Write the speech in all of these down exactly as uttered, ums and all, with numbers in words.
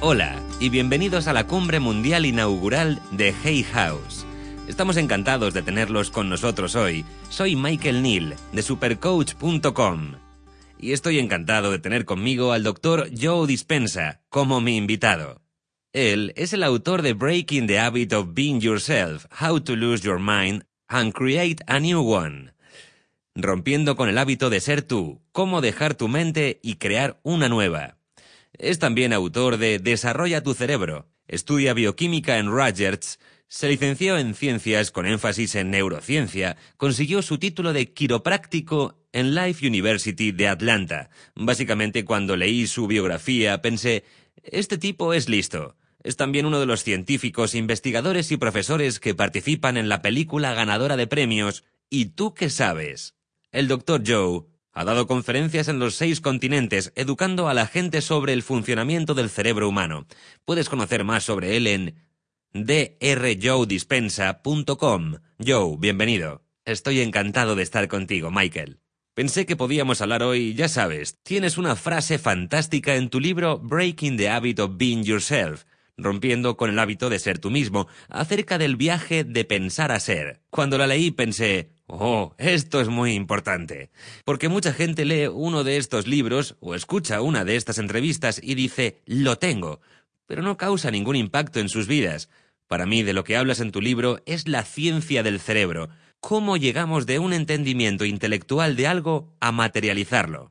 Hola y bienvenidos a la cumbre mundial inaugural de Hay House. Estamos encantados de tenerlos con nosotros hoy. Soy Michael Neal, de supercoach punto com. Y estoy encantado de tener conmigo al doctor Joe Dispenza como mi invitado. Él es el autor de Breaking the Habit of Being Yourself, How to Lose Your Mind and Create a New One. Rompiendo con el hábito de ser tú, cómo dejar tu mente y crear una nueva. Es también autor de Desarrolla tu cerebro, estudia bioquímica en Rutgers, se licenció en ciencias con énfasis en neurociencia, consiguió su título de quiropráctico en Life University de Atlanta. Básicamente, cuando leí su biografía pensé, este tipo es listo. Es también uno de los científicos, investigadores y profesores que participan en la película ganadora de premios ¿Y tú qué sabes? El doctor Joe ha dado conferencias en los seis continentes, educando a la gente sobre el funcionamiento del cerebro humano. Puedes conocer más sobre él en d r joe dispenza punto com. Joe, bienvenido. Estoy encantado de estar contigo, Michael. Pensé que podíamos hablar hoy, ya sabes, tienes una frase fantástica en tu libro Breaking the Habit of Being Yourself, rompiendo con el hábito de ser tú mismo, acerca del viaje de pensar a ser. Cuando la leí pensé, oh, esto es muy importante, porque mucha gente lee uno de estos libros o escucha una de estas entrevistas y dice, lo tengo, pero no causa ningún impacto en sus vidas. Para mí, de lo que hablas en tu libro es la ciencia del cerebro, cómo llegamos de un entendimiento intelectual de algo a materializarlo.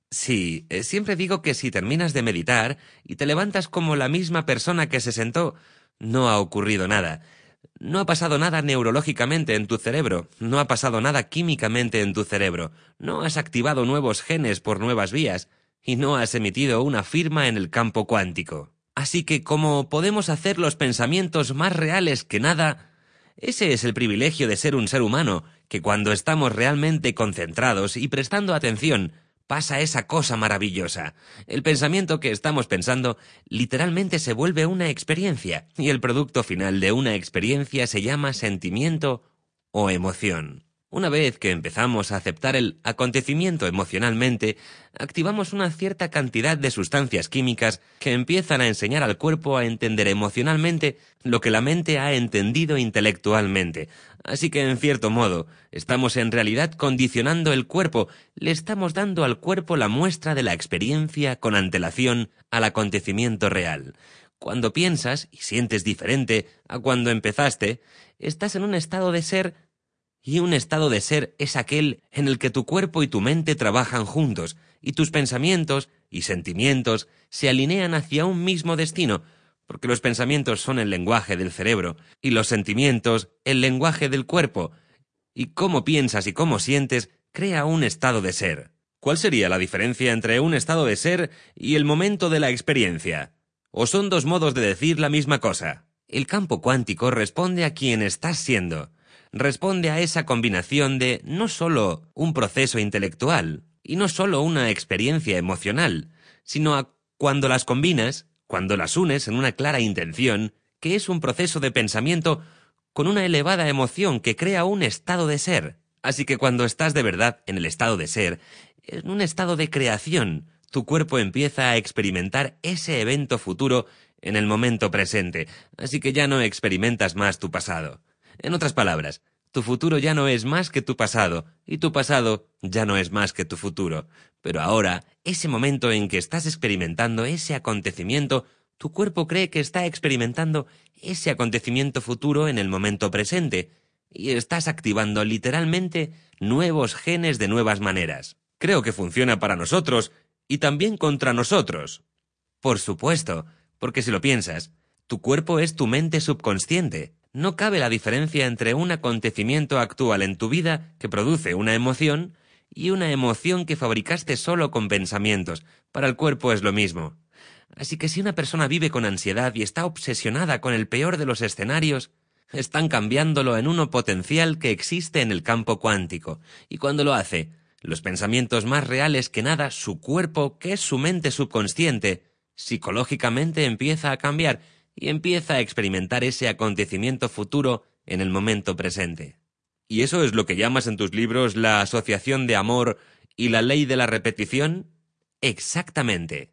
Sí, eh, siempre digo que si terminas de meditar y te levantas como la misma persona que se sentó, no ha ocurrido nada. No ha pasado nada neurológicamente en tu cerebro, no ha pasado nada químicamente en tu cerebro, no has activado nuevos genes por nuevas vías y no has emitido una firma en el campo cuántico. Así que como podemos hacer los pensamientos más reales que nada, ese es el privilegio de ser un ser humano, que cuando estamos realmente concentrados y prestando atención, pasa esa cosa maravillosa. El pensamiento que estamos pensando literalmente se vuelve una experiencia, y el producto final de una experiencia se llama sentimiento o emoción. Una vez que empezamos a aceptar el acontecimiento emocionalmente, activamos una cierta cantidad de sustancias químicas que empiezan a enseñar al cuerpo a entender emocionalmente lo que la mente ha entendido intelectualmente. Así que, en cierto modo, estamos en realidad condicionando el cuerpo, le estamos dando al cuerpo la muestra de la experiencia con antelación al acontecimiento real. Cuando piensas y sientes diferente a cuando empezaste, estás en un estado de ser. Y un estado de ser es aquel en el que tu cuerpo y tu mente trabajan juntos, y tus pensamientos y sentimientos se alinean hacia un mismo destino, porque los pensamientos son el lenguaje del cerebro, y los sentimientos el lenguaje del cuerpo, y cómo piensas y cómo sientes crea un estado de ser. ¿Cuál sería la diferencia entre un estado de ser y el momento de la experiencia? ¿O son dos modos de decir la misma cosa? El campo cuántico responde a quien estás siendo. Responde a esa combinación de no solo un proceso intelectual y no solo una experiencia emocional, sino a cuando las combinas, cuando las unes en una clara intención, que es un proceso de pensamiento con una elevada emoción que crea un estado de ser. Así que cuando estás de verdad en el estado de ser, en un estado de creación, tu cuerpo empieza a experimentar ese evento futuro en el momento presente, así que ya no experimentas más tu pasado. En otras palabras, tu futuro ya no es más que tu pasado, y tu pasado ya no es más que tu futuro. Pero ahora, ese momento en que estás experimentando ese acontecimiento, tu cuerpo cree que está experimentando ese acontecimiento futuro en el momento presente, y estás activando literalmente nuevos genes de nuevas maneras. Creo que funciona para nosotros, y también contra nosotros. Por supuesto, porque si lo piensas, tu cuerpo es tu mente subconsciente. No cabe la diferencia entre un acontecimiento actual en tu vida que produce una emoción y una emoción que fabricaste solo con pensamientos. Para el cuerpo es lo mismo. Así que si una persona vive con ansiedad y está obsesionada con el peor de los escenarios, están cambiándolo en uno potencial que existe en el campo cuántico. Y cuando lo hace, los pensamientos más reales que nada, su cuerpo, que es su mente subconsciente, psicológicamente empieza a cambiar y empieza a experimentar ese acontecimiento futuro en el momento presente. ¿Y eso es lo que llamas en tus libros la asociación de amor y la ley de la repetición? Exactamente.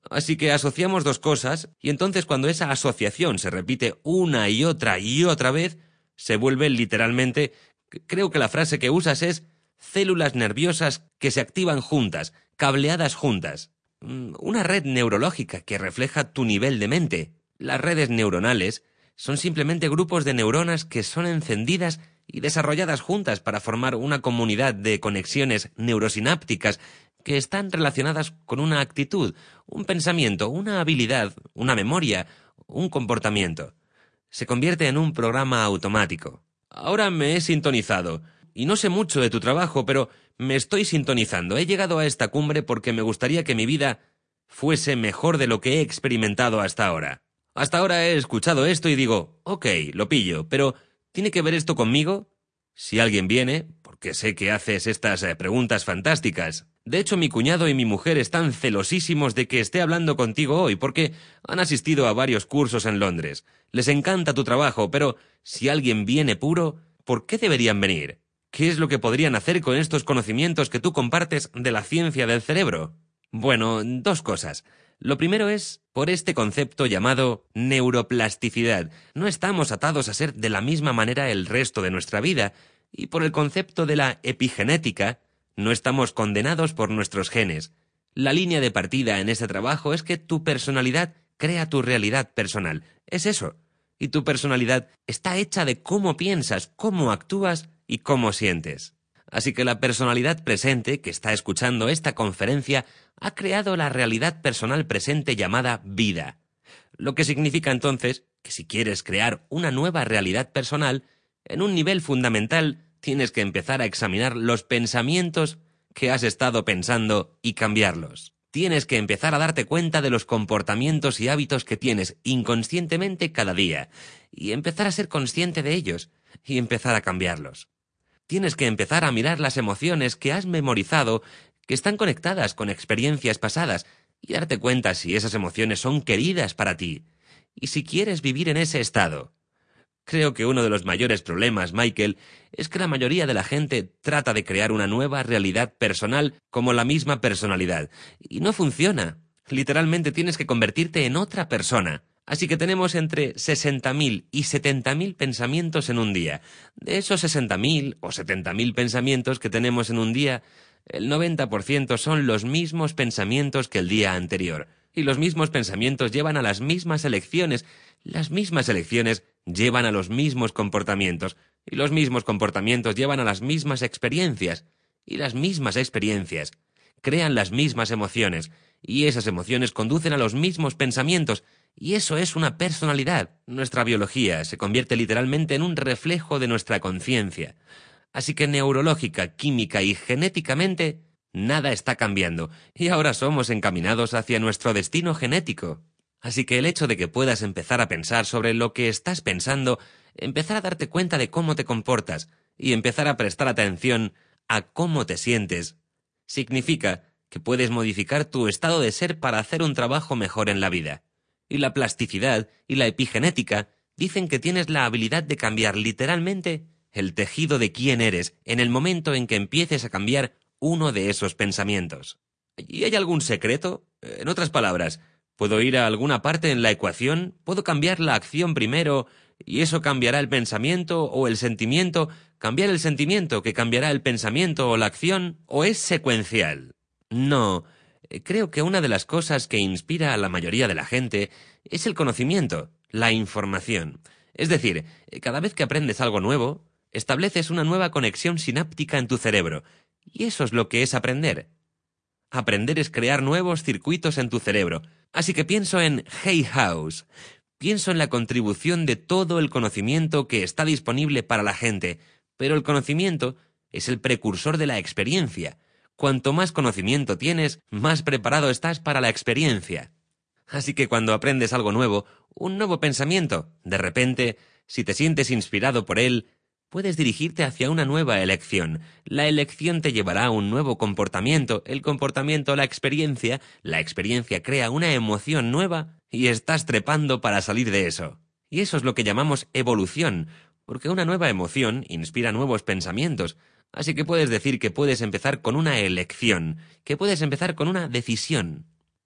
Así que asociamos dos cosas y entonces cuando esa asociación se repite una y otra y otra vez, se vuelve literalmente, creo que la frase que usas es células nerviosas que se activan juntas, cableadas juntas. Una red neurológica que refleja tu nivel de mente. Las redes neuronales son simplemente grupos de neuronas que son encendidas y desarrolladas juntas para formar una comunidad de conexiones neurosinápticas que están relacionadas con una actitud, un pensamiento, una habilidad, una memoria, un comportamiento. Se convierte en un programa automático. Ahora me he sintonizado, y no sé mucho de tu trabajo, pero me estoy sintonizando. He llegado a esta cumbre porque me gustaría que mi vida fuese mejor de lo que he experimentado hasta ahora. Hasta ahora he escuchado esto y digo, ok, lo pillo, pero ¿tiene que ver esto conmigo? Si alguien viene, porque sé que haces estas eh, preguntas fantásticas. De hecho, mi cuñado y mi mujer están celosísimos de que esté hablando contigo hoy, porque han asistido a varios cursos en Londres. Les encanta tu trabajo, pero si alguien viene puro, ¿por qué deberían venir? ¿Qué es lo que podrían hacer con estos conocimientos que tú compartes de la ciencia del cerebro? Bueno, dos cosas. Lo primero es por este concepto llamado neuroplasticidad. No estamos atados a ser de la misma manera el resto de nuestra vida, y por el concepto de la epigenética, no estamos condenados por nuestros genes. La línea de partida en este trabajo es que tu personalidad crea tu realidad personal. Es eso. Y tu personalidad está hecha de cómo piensas, cómo actúas y cómo sientes. Así que la personalidad presente que está escuchando esta conferencia ha creado la realidad personal presente llamada vida. Lo que significa entonces que si quieres crear una nueva realidad personal, en un nivel fundamental tienes que empezar a examinar los pensamientos que has estado pensando y cambiarlos. Tienes que empezar a darte cuenta de los comportamientos y hábitos que tienes inconscientemente cada día y empezar a ser consciente de ellos y empezar a cambiarlos. Tienes que empezar a mirar las emociones que has memorizado, que están conectadas con experiencias pasadas, y darte cuenta si esas emociones son queridas para ti, y si quieres vivir en ese estado. Creo que uno de los mayores problemas, Michael, es que la mayoría de la gente trata de crear una nueva realidad personal como la misma personalidad, y no funciona. Literalmente tienes que convertirte en otra persona. Así que tenemos entre sesenta mil y setenta mil pensamientos en un día. De esos sesenta mil o setenta mil pensamientos que tenemos en un día, el noventa por ciento son los mismos pensamientos que el día anterior. Y los mismos pensamientos llevan a las mismas elecciones. Las mismas elecciones llevan a los mismos comportamientos. Y los mismos comportamientos llevan a las mismas experiencias. Y las mismas experiencias crean las mismas emociones. Y esas emociones conducen a los mismos pensamientos. Y eso es una personalidad. Nuestra biología se convierte literalmente en un reflejo de nuestra conciencia. Así que neurológica, química y genéticamente, nada está cambiando. Y ahora somos encaminados hacia nuestro destino genético. Así que el hecho de que puedas empezar a pensar sobre lo que estás pensando, empezar a darte cuenta de cómo te comportas y empezar a prestar atención a cómo te sientes, significa que puedes modificar tu estado de ser para hacer un trabajo mejor en la vida. Y la plasticidad y la epigenética dicen que tienes la habilidad de cambiar literalmente el tejido de quién eres en el momento en que empieces a cambiar uno de esos pensamientos. ¿Y hay algún secreto? En otras palabras, ¿puedo ir a alguna parte en la ecuación? ¿Puedo cambiar la acción primero y eso cambiará el pensamiento o el sentimiento? ¿Cambiar el sentimiento que cambiará el pensamiento o la acción? ¿O es secuencial? No. Creo que una de las cosas que inspira a la mayoría de la gente es el conocimiento, la información. Es decir, cada vez que aprendes algo nuevo, estableces una nueva conexión sináptica en tu cerebro. Y eso es lo que es aprender. Aprender es crear nuevos circuitos en tu cerebro. Así que pienso en Hay House. Pienso en la contribución de todo el conocimiento que está disponible para la gente. Pero el conocimiento es el precursor de la experiencia. Cuanto más conocimiento tienes, más preparado estás para la experiencia. Así que cuando aprendes algo nuevo, un nuevo pensamiento, de repente, si te sientes inspirado por él, puedes dirigirte hacia una nueva elección. La elección te llevará a un nuevo comportamiento, el comportamiento a la experiencia, la experiencia crea una emoción nueva y estás trepando para salir de eso. Y eso es lo que llamamos evolución, porque una nueva emoción inspira nuevos pensamientos. Así que puedes decir que puedes empezar con una elección, que puedes empezar con una decisión.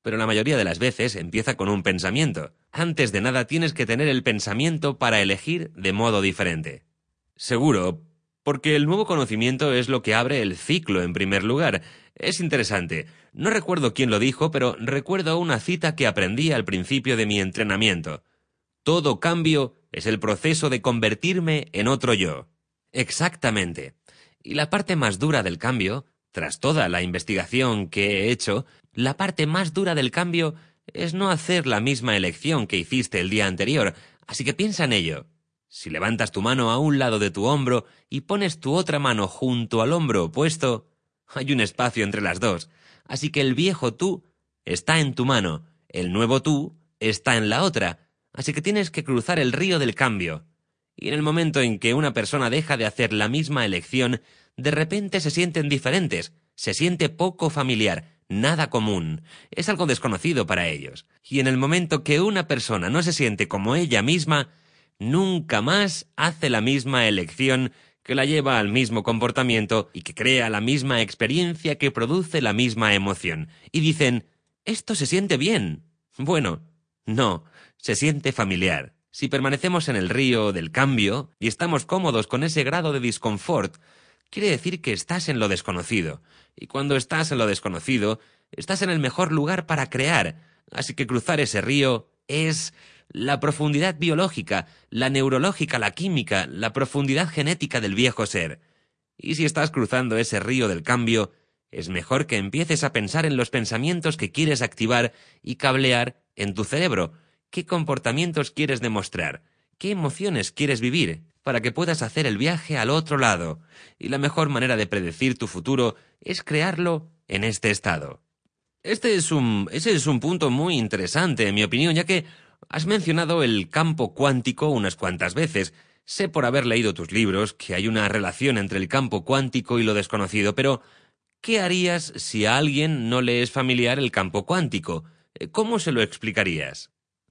pero la mayoría de las veces empieza con un pensamiento. Antes de nada tienes que tener el pensamiento para elegir de modo diferente. Seguro, porque el nuevo conocimiento es lo que abre el ciclo en primer lugar. Es interesante. No recuerdo quién lo dijo, pero recuerdo una cita que aprendí al principio de mi entrenamiento. Todo cambio es el proceso de convertirme en otro yo. Exactamente. Y la parte más dura del cambio, tras toda la investigación que he hecho, la parte más dura del cambio es no hacer la misma elección que hiciste el día anterior, así que piensa en ello. Si levantas tu mano a un lado de tu hombro y pones tu otra mano junto al hombro opuesto, hay un espacio entre las dos, así que el viejo tú está en tu mano, el nuevo tú está en la otra, así que tienes que cruzar el río del cambio. Y en el momento en que una persona deja de hacer la misma elección, de repente se sienten diferentes, se siente poco familiar, nada común, es algo desconocido para ellos. Y en el momento que una persona no se siente como ella misma, nunca más hace la misma elección que la lleva al mismo comportamiento y que crea la misma experiencia que produce la misma emoción. Y dicen, «Esto se siente bien». Bueno, no, se siente familiar. Si permanecemos en el río del cambio y estamos cómodos con ese grado de disconfort, quiere decir que estás en lo desconocido. Y cuando estás en lo desconocido, estás en el mejor lugar para crear. Así que cruzar ese río es la profundidad biológica, la neurológica, la química, la profundidad genética del viejo ser. Y si estás cruzando ese río del cambio, es mejor que empieces a pensar en los pensamientos que quieres activar y cablear en tu cerebro. ¿Qué comportamientos quieres demostrar? ¿Qué emociones quieres vivir? Para que puedas hacer el viaje al otro lado. Y la mejor manera de predecir tu futuro es crearlo en este estado. Este es un, ese es un punto muy interesante, en mi opinión, ya que has mencionado el campo cuántico unas cuantas veces. Sé por haber leído tus libros que hay una relación entre el campo cuántico y lo desconocido, pero ¿qué harías si a alguien no le es familiar el campo cuántico? ¿Cómo se lo explicarías?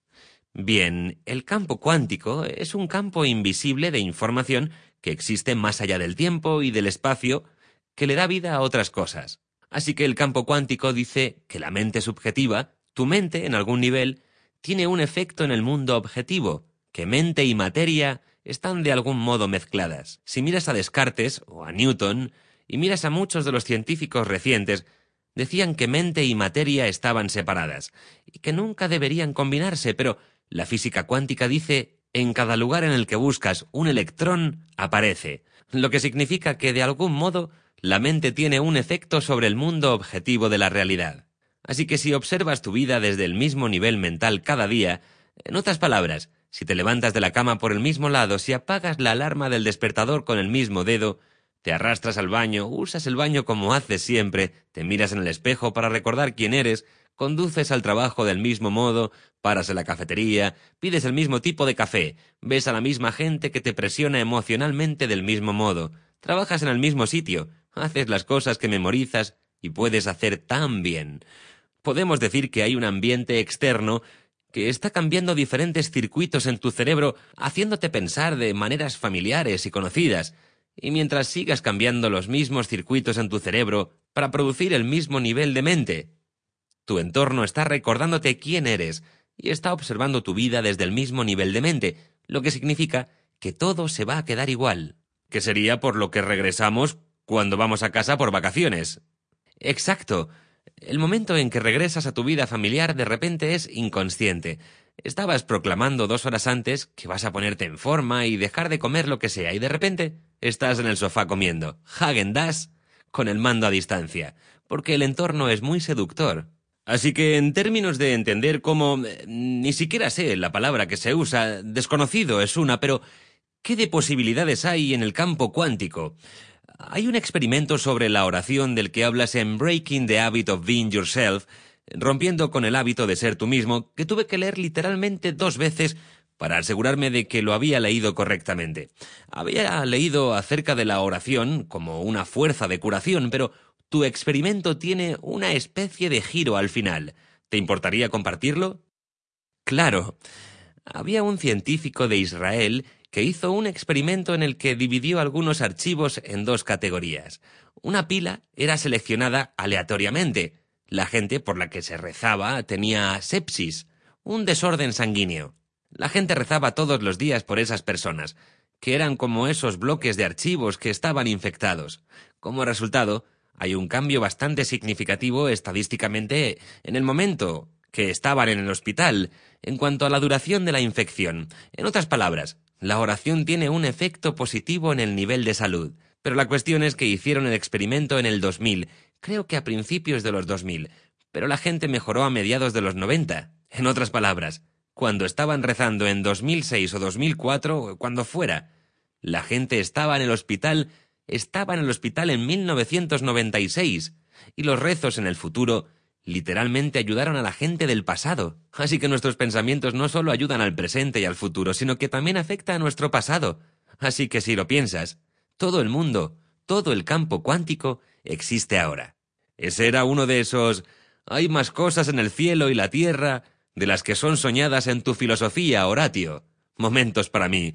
Bien, el campo cuántico es un campo invisible de información que existe más allá del tiempo y del espacio que le da vida a otras cosas. Así que el campo cuántico dice que la mente subjetiva, tu mente en algún nivel, tiene un efecto en el mundo objetivo, que mente y materia están de algún modo mezcladas. Si miras a Descartes o a Newton y miras a muchos de los científicos recientes, decían que mente y materia estaban separadas y que nunca deberían combinarse, pero la física cuántica dice, en cada lugar en el que buscas un electrón, aparece, lo que significa que de algún modo la mente tiene un efecto sobre el mundo objetivo de la realidad. Así que si observas tu vida desde el mismo nivel mental cada día, en otras palabras, si te levantas de la cama por el mismo lado, si apagas la alarma del despertador con el mismo dedo, te arrastras al baño, usas el baño como haces siempre, te miras en el espejo para recordar quién eres, conduces al trabajo del mismo modo, paras en la cafetería, pides el mismo tipo de café, ves a la misma gente que te presiona emocionalmente del mismo modo, trabajas en el mismo sitio, haces las cosas que memorizas y puedes hacer tan bien. Podemos decir que hay un ambiente externo que está cambiando diferentes circuitos en tu cerebro, haciéndote pensar de maneras familiares y conocidas, y mientras sigas cambiando los mismos circuitos en tu cerebro para producir el mismo nivel de mente, tu entorno está recordándote quién eres y está observando tu vida desde el mismo nivel de mente, lo que significa que todo se va a quedar igual, que sería por lo que regresamos cuando vamos a casa por vacaciones. Exacto. El momento en que regresas a tu vida familiar de repente es inconsciente. Estabas proclamando dos horas antes que vas a ponerte en forma y dejar de comer lo que sea, y de repente estás en el sofá comiendo Häagen-Dazs con el mando a distancia, porque el entorno es muy seductor. Así que en términos de entender cómo, eh, ni siquiera sé la palabra que se usa, desconocido es una, pero ¿qué de posibilidades hay en el campo cuántico? Hay un experimento sobre la oración del que hablas en Breaking the Habit of Being Yourself, rompiendo con el hábito de ser tú mismo, que tuve que leer literalmente dos veces para asegurarme de que lo había leído correctamente. Había leído acerca de la oración como una fuerza de curación, pero tu experimento tiene una especie de giro al final. ¿Te importaría compartirlo? Claro. Había un científico de Israel que hizo un experimento en el que dividió algunos archivos en dos categorías. Una pila era seleccionada aleatoriamente. La gente por la que se rezaba tenía sepsis, un desorden sanguíneo. La gente rezaba todos los días por esas personas, que eran como esos bloques de archivos que estaban infectados. Como resultado, hay un cambio bastante significativo estadísticamente en el momento que estaban en el hospital en cuanto a la duración de la infección. En otras palabras, la oración tiene un efecto positivo en el nivel de salud. Pero la cuestión es que hicieron el experimento en el dos mil, creo que a principios de los dos mil, pero la gente mejoró a mediados de los noventa. En otras palabras, cuando estaban rezando en dos mil seis o dos mil cuatro, o cuando fuera, la gente estaba en el hospital, estaba en el hospital en mil novecientos noventa y seis, y los rezos en el futuro literalmente ayudaron a la gente del pasado. Así que nuestros pensamientos no solo ayudan al presente y al futuro, sino que también afecta a nuestro pasado. Así que si lo piensas, todo el mundo, todo el campo cuántico existe ahora. Ese era uno de esos «hay más cosas en el cielo y la tierra» de las que son soñadas en tu filosofía, Horatio. Momentos para mí.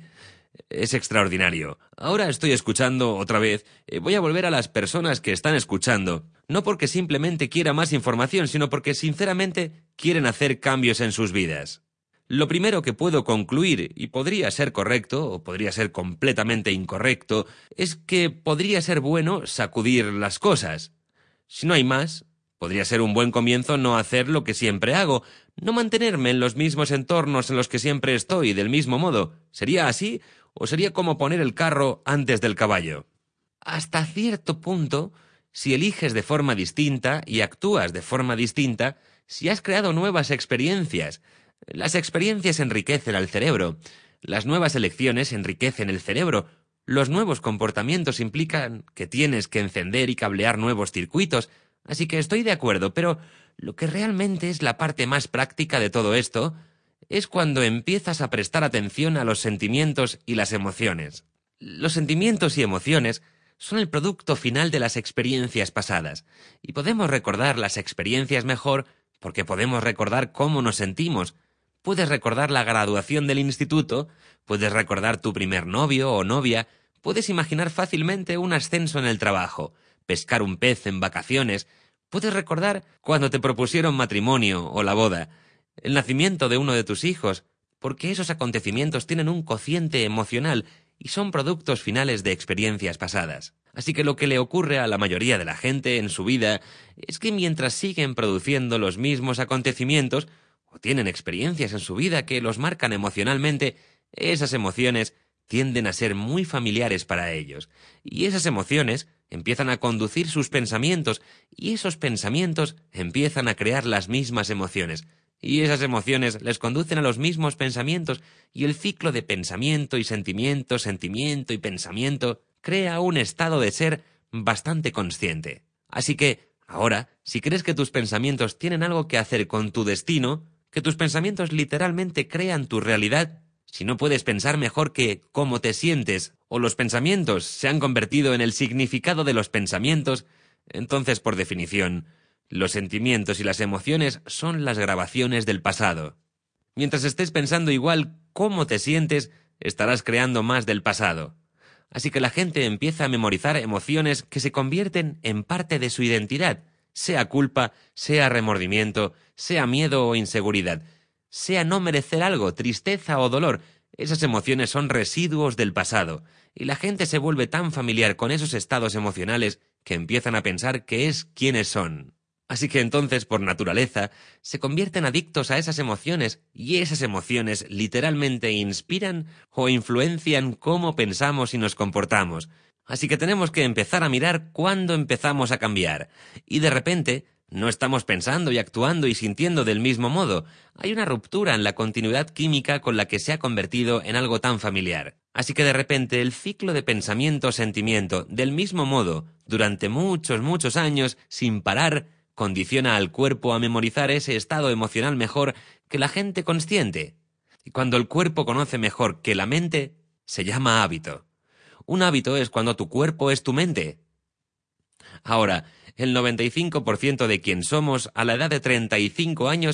Es extraordinario. Ahora estoy escuchando otra vez. Eh, voy a volver a las personas que están escuchando. No porque simplemente quiera más información, sino porque sinceramente quieren hacer cambios en sus vidas. Lo primero que puedo concluir, y podría ser correcto, o podría ser completamente incorrecto, es que podría ser bueno sacudir las cosas. Si no hay más, podría ser un buen comienzo no hacer lo que siempre hago, no mantenerme en los mismos entornos en los que siempre estoy, del mismo modo. ¿Sería así? ¿O sería como poner el carro antes del caballo? Hasta cierto punto, si eliges de forma distinta y actúas de forma distinta, si has creado nuevas experiencias. Las experiencias enriquecen al cerebro. Las nuevas elecciones enriquecen el cerebro. Los nuevos comportamientos implican que tienes que encender y cablear nuevos circuitos. Así que estoy de acuerdo, pero lo que realmente es la parte más práctica de todo esto es cuando empiezas a prestar atención a los sentimientos y las emociones. Los sentimientos y emociones son el producto final de las experiencias pasadas, y podemos recordar las experiencias mejor porque podemos recordar cómo nos sentimos. Puedes recordar la graduación del instituto, puedes recordar tu primer novio o novia, puedes imaginar fácilmente un ascenso en el trabajo, pescar un pez en vacaciones, puedes recordar cuando te propusieron matrimonio o la boda, el nacimiento de uno de tus hijos, porque esos acontecimientos tienen un cociente emocional y son productos finales de experiencias pasadas. Así que lo que le ocurre a la mayoría de la gente en su vida es que mientras siguen produciendo los mismos acontecimientos o tienen experiencias en su vida que los marcan emocionalmente, esas emociones tienden a ser muy familiares para ellos, y esas emociones empiezan a conducir sus pensamientos, y esos pensamientos empiezan a crear las mismas emociones, y esas emociones les conducen a los mismos pensamientos, y el ciclo de pensamiento y sentimiento, sentimiento y pensamiento crea un estado de ser bastante consciente. Así que, ahora, si crees que tus pensamientos tienen algo que hacer con tu destino, que tus pensamientos literalmente crean tu realidad, si no puedes pensar mejor que cómo te sientes, o los pensamientos se han convertido en el significado de los pensamientos, entonces, por definición, los sentimientos y las emociones son las grabaciones del pasado. Mientras estés pensando igual cómo te sientes, estarás creando más del pasado. Así que la gente empieza a memorizar emociones que se convierten en parte de su identidad, sea culpa, sea remordimiento, sea miedo o inseguridad, sea no merecer algo, tristeza o dolor. Esas emociones son residuos del pasado, y la gente se vuelve tan familiar con esos estados emocionales que empiezan a pensar que es quienes son. Así que entonces, por naturaleza, se convierten adictos a esas emociones, y esas emociones literalmente inspiran o influencian cómo pensamos y nos comportamos. Así que tenemos que empezar a mirar cuándo empezamos a cambiar, y de repente no estamos pensando y actuando y sintiendo del mismo modo. Hay una ruptura en la continuidad química con la que se ha convertido en algo tan familiar. Así que de repente el ciclo de pensamiento-sentimiento, del mismo modo, durante muchos, muchos años, sin parar, condiciona al cuerpo a memorizar ese estado emocional mejor que la gente consciente. Y cuando el cuerpo conoce mejor que la mente, se llama hábito. Un hábito es cuando tu cuerpo es tu mente. Ahora, el noventa y cinco por ciento de quien somos a la edad de treinta y cinco años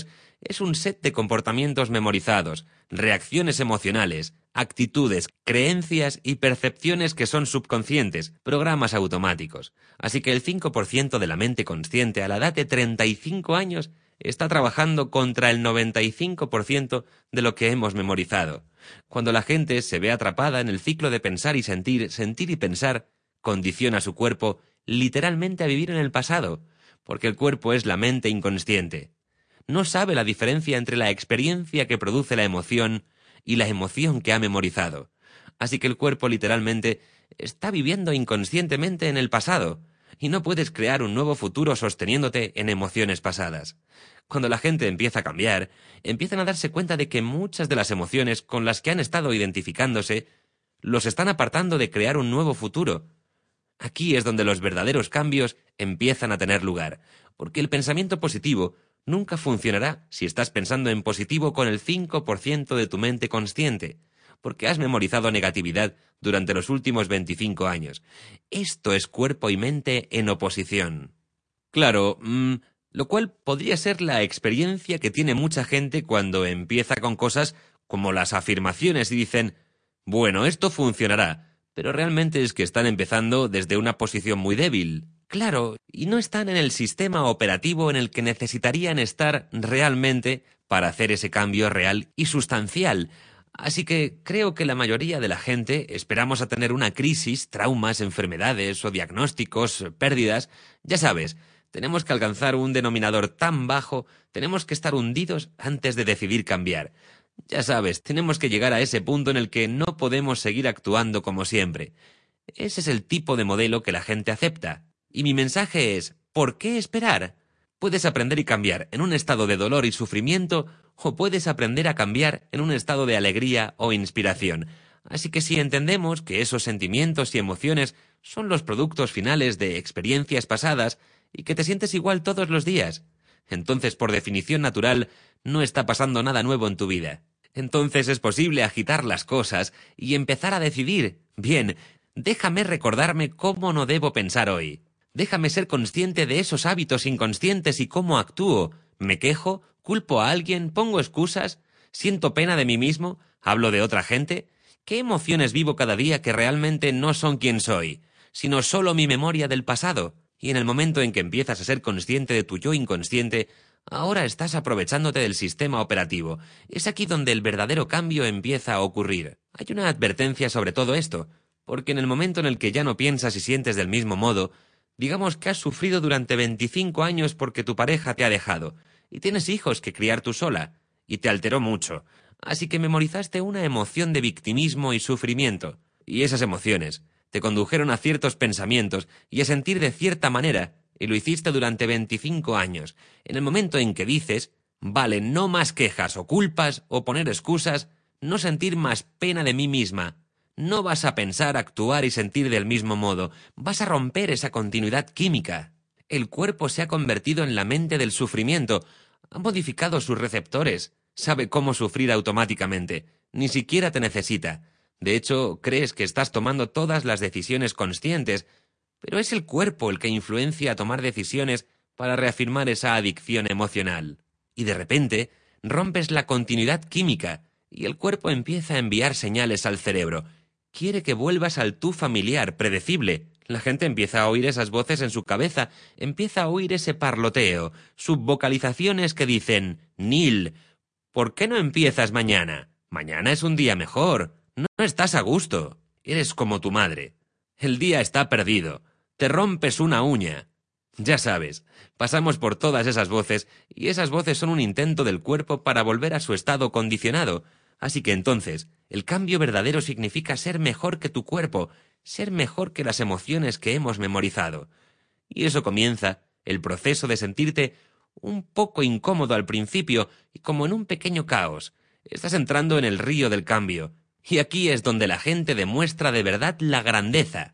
Es un set de comportamientos memorizados, reacciones emocionales, actitudes, creencias y percepciones que son subconscientes, programas automáticos. Así que el cinco por ciento de la mente consciente a la edad de treinta y cinco años está trabajando contra el noventa y cinco por ciento de lo que hemos memorizado. Cuando la gente se ve atrapada en el ciclo de pensar y sentir, sentir y pensar, condiciona su cuerpo literalmente a vivir en el pasado, porque el cuerpo es la mente inconsciente. No sabe la diferencia entre la experiencia que produce la emoción y la emoción que ha memorizado. Así que el cuerpo literalmente está viviendo inconscientemente en el pasado, y no puedes crear un nuevo futuro sosteniéndote en emociones pasadas. Cuando la gente empieza a cambiar, empiezan a darse cuenta de que muchas de las emociones con las que han estado identificándose los están apartando de crear un nuevo futuro. Aquí es donde los verdaderos cambios empiezan a tener lugar, porque el pensamiento positivo nunca funcionará si estás pensando en positivo con el cinco por ciento de tu mente consciente, porque has memorizado negatividad durante los últimos veinticinco años. Esto es cuerpo y mente en oposición. Claro, mmm, lo cual podría ser la experiencia que tiene mucha gente cuando empieza con cosas como las afirmaciones y dicen, bueno, esto funcionará, pero realmente es que están empezando desde una posición muy débil. Claro, y no están en el sistema operativo en el que necesitarían estar realmente para hacer ese cambio real y sustancial. Así que creo que la mayoría de la gente esperamos a tener una crisis, traumas, enfermedades o diagnósticos, pérdidas. Ya sabes, tenemos que alcanzar un denominador tan bajo, tenemos que estar hundidos antes de decidir cambiar. Ya sabes, tenemos que llegar a ese punto en el que no podemos seguir actuando como siempre. Ese es el tipo de modelo que la gente acepta. Y mi mensaje es, ¿por qué esperar? Puedes aprender y cambiar en un estado de dolor y sufrimiento, o puedes aprender a cambiar en un estado de alegría o inspiración. Así que si entendemos que esos sentimientos y emociones son los productos finales de experiencias pasadas y que te sientes igual todos los días, entonces por definición natural no está pasando nada nuevo en tu vida. Entonces es posible agitar las cosas y empezar a decidir, bien, déjame recordarme cómo no debo pensar hoy. Déjame ser consciente de esos hábitos inconscientes y cómo actúo. ¿Me quejo? ¿Culpo a alguien? ¿Pongo excusas? ¿Siento pena de mí mismo? ¿Hablo de otra gente? ¿Qué emociones vivo cada día que realmente no son quien soy, sino solo mi memoria del pasado? Y en el momento en que empiezas a ser consciente de tu yo inconsciente, ahora estás aprovechándote del sistema operativo. Es aquí donde el verdadero cambio empieza a ocurrir. Hay una advertencia sobre todo esto, porque en el momento en el que ya no piensas y sientes del mismo modo, digamos que has sufrido durante veinticinco años porque tu pareja te ha dejado, y tienes hijos que criar tú sola, y te alteró mucho, así que memorizaste una emoción de victimismo y sufrimiento, y esas emociones te condujeron a ciertos pensamientos y a sentir de cierta manera, y lo hiciste durante veinticinco años. En el momento en que dices, vale, no más quejas o culpas o poner excusas, no sentir más pena de mí misma, no vas a pensar, actuar y sentir del mismo modo. Vas a romper esa continuidad química. El cuerpo se ha convertido en la mente del sufrimiento. Ha modificado sus receptores. Sabe cómo sufrir automáticamente. Ni siquiera te necesita. De hecho, crees que estás tomando todas las decisiones conscientes, pero es el cuerpo el que influencia a tomar decisiones para reafirmar esa adicción emocional. Y de repente, rompes la continuidad química y el cuerpo empieza a enviar señales al cerebro. Quiere que vuelvas al tú familiar, predecible. La gente empieza a oír esas voces en su cabeza, empieza a oír ese parloteo, subvocalizaciones que dicen, Neil, ¿por qué no empiezas mañana? Mañana es un día mejor. No estás a gusto. Eres como tu madre. El día está perdido. Te rompes una uña. Ya sabes, pasamos por todas esas voces y esas voces son un intento del cuerpo para volver a su estado condicionado. Así que entonces, el cambio verdadero significa ser mejor que tu cuerpo, ser mejor que las emociones que hemos memorizado. Y eso comienza el proceso de sentirte un poco incómodo al principio y como en un pequeño caos. Estás entrando en el río del cambio. Y aquí es donde la gente demuestra de verdad la grandeza.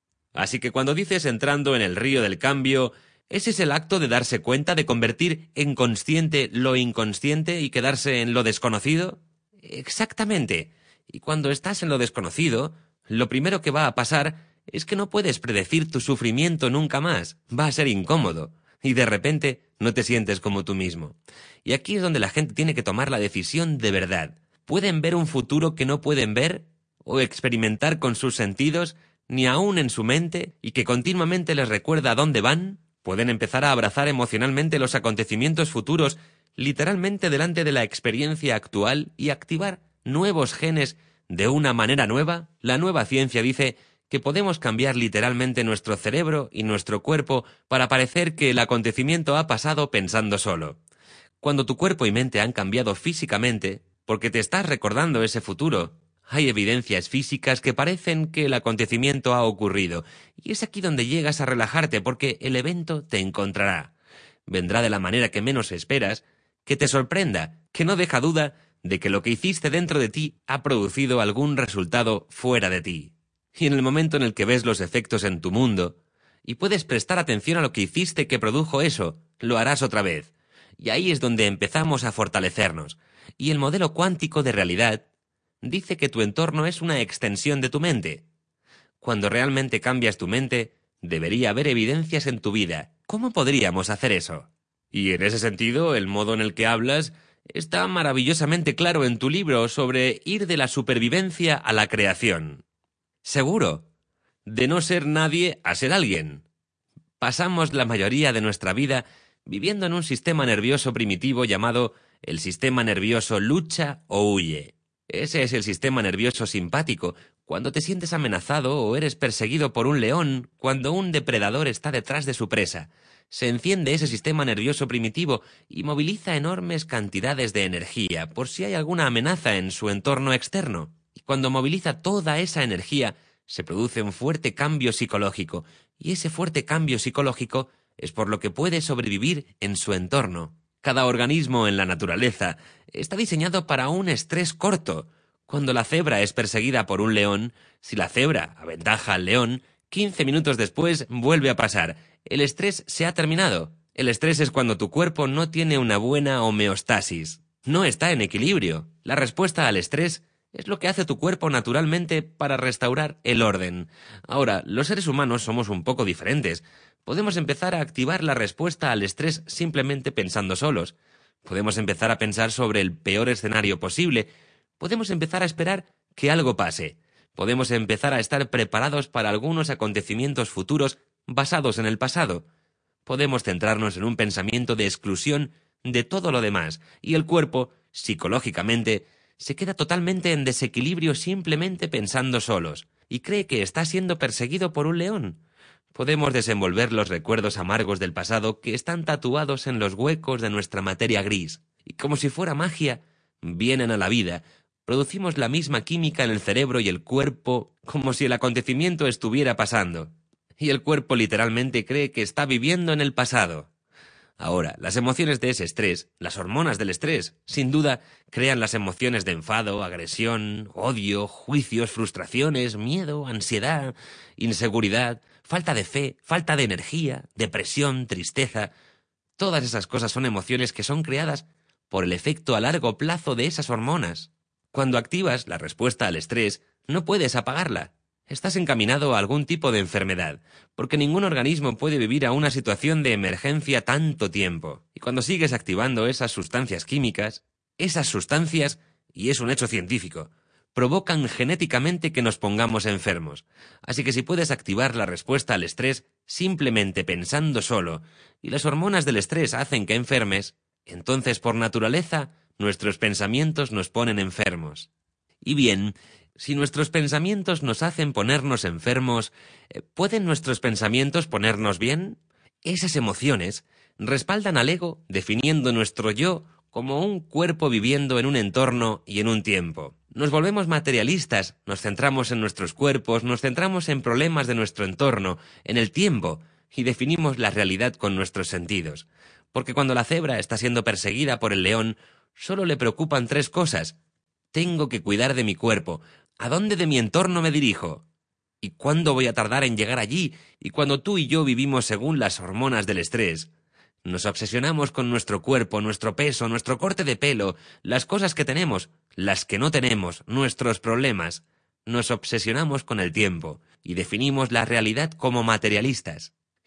Así que cuando dices entrando en el río del cambio, ese es el acto de darse cuenta de convertir en consciente lo inconsciente y quedarse en lo desconocido. Exactamente. Y cuando estás en lo desconocido, lo primero que va a pasar es que no puedes predecir tu sufrimiento nunca más. Va a ser incómodo. y de repente no te sientes como tú mismo. Y aquí es donde la gente tiene que tomar la decisión de verdad. ¿Pueden ver un futuro que no pueden ver o experimentar con sus sentidos, ni aún en su mente, y que continuamente les recuerda a dónde van? ¿Pueden empezar a abrazar emocionalmente los acontecimientos futuros literalmente delante de la experiencia actual y activar nuevos genes de una manera nueva? La nueva ciencia dice que podemos cambiar literalmente nuestro cerebro y nuestro cuerpo para parecer que el acontecimiento ha pasado pensando solo. Cuando tu cuerpo y mente han cambiado físicamente, porque te estás recordando ese futuro, hay evidencias físicas que parecen que el acontecimiento ha ocurrido, y es aquí donde llegas a relajarte porque el evento te encontrará. Vendrá de la manera que menos esperas, que te sorprenda, que no deja duda de que lo que hiciste dentro de ti ha producido algún resultado fuera de ti. Y en el momento en el que ves los efectos en tu mundo, y puedes prestar atención a lo que hiciste que produjo eso, lo harás otra vez. Y ahí es donde empezamos a fortalecernos. Y el modelo cuántico de realidad dice que tu entorno es una extensión de tu mente. Cuando realmente cambias tu mente, debería haber evidencias en tu vida. ¿Cómo podríamos hacer eso? Y en ese sentido, el modo en el que hablas está maravillosamente claro en tu libro sobre ir de la supervivencia a la creación. Seguro, de no ser nadie a ser alguien. Pasamos la mayoría de nuestra vida viviendo en un sistema nervioso primitivo llamado el sistema nervioso lucha o huye. Ese es el sistema nervioso simpático, cuando te sientes amenazado o eres perseguido por un león, cuando un depredador está detrás de su presa. Se enciende ese sistema nervioso primitivo y moviliza enormes cantidades de energía por si hay alguna amenaza en su entorno externo. Y cuando moviliza toda esa energía, se produce un fuerte cambio psicológico, y ese fuerte cambio psicológico es por lo que puede sobrevivir en su entorno. Cada organismo en la naturaleza está diseñado para un estrés corto. Cuando la cebra es perseguida por un león, si la cebra aventaja al león, quince minutos después vuelve a pasar. El estrés se ha terminado. El estrés es cuando tu cuerpo no tiene una buena homeostasis. No está en equilibrio. La respuesta al estrés es lo que hace tu cuerpo naturalmente para restaurar el orden. Ahora, los seres humanos somos un poco diferentes. Podemos empezar a activar la respuesta al estrés simplemente pensando solos. Podemos empezar a pensar sobre el peor escenario posible. Podemos empezar a esperar que algo pase. Podemos empezar a estar preparados para algunos acontecimientos futuros basados en el pasado. Podemos centrarnos en un pensamiento de exclusión de todo lo demás, y el cuerpo, psicológicamente, se queda totalmente en desequilibrio simplemente pensando solos, y cree que está siendo perseguido por un león. Podemos desenvolver los recuerdos amargos del pasado que están tatuados en los huecos de nuestra materia gris, y como si fuera magia, vienen a la vida. Producimos la misma química en el cerebro y el cuerpo como si el acontecimiento estuviera pasando. Y el cuerpo literalmente cree que está viviendo en el pasado. Ahora, las emociones de ese estrés, las hormonas del estrés, sin duda, crean las emociones de enfado, agresión, odio, juicios, frustraciones, miedo, ansiedad, inseguridad, falta de fe, falta de energía, depresión, tristeza. Todas esas cosas son emociones que son creadas por el efecto a largo plazo de esas hormonas. Cuando activas la respuesta al estrés, no puedes apagarla. Estás encaminado a algún tipo de enfermedad, porque ningún organismo puede vivir a una situación de emergencia tanto tiempo. Y cuando sigues activando esas sustancias químicas, esas sustancias, y es un hecho científico, provocan genéticamente que nos pongamos enfermos. Así que si puedes activar la respuesta al estrés simplemente pensando solo, y las hormonas del estrés hacen que enfermes, entonces por naturaleza nuestros pensamientos nos ponen enfermos. Y bien, si nuestros pensamientos nos hacen ponernos enfermos, ¿pueden nuestros pensamientos ponernos bien? Esas emociones respaldan al ego, definiendo nuestro yo como un cuerpo viviendo en un entorno y en un tiempo. Nos volvemos materialistas, nos centramos en nuestros cuerpos, nos centramos en problemas de nuestro entorno, en el tiempo, y definimos la realidad con nuestros sentidos. Porque cuando la cebra está siendo perseguida por el león, solo le preocupan tres cosas. Tengo que cuidar de mi cuerpo. ¿A dónde de mi entorno me dirijo? ¿Y cuándo voy a tardar en llegar allí? Y cuando tú y yo vivimos según las hormonas del estrés, nos obsesionamos con nuestro cuerpo, nuestro peso, nuestro corte de pelo, las cosas que tenemos, las que no tenemos, nuestros problemas. Nos obsesionamos con el tiempo y definimos la realidad como materialistas.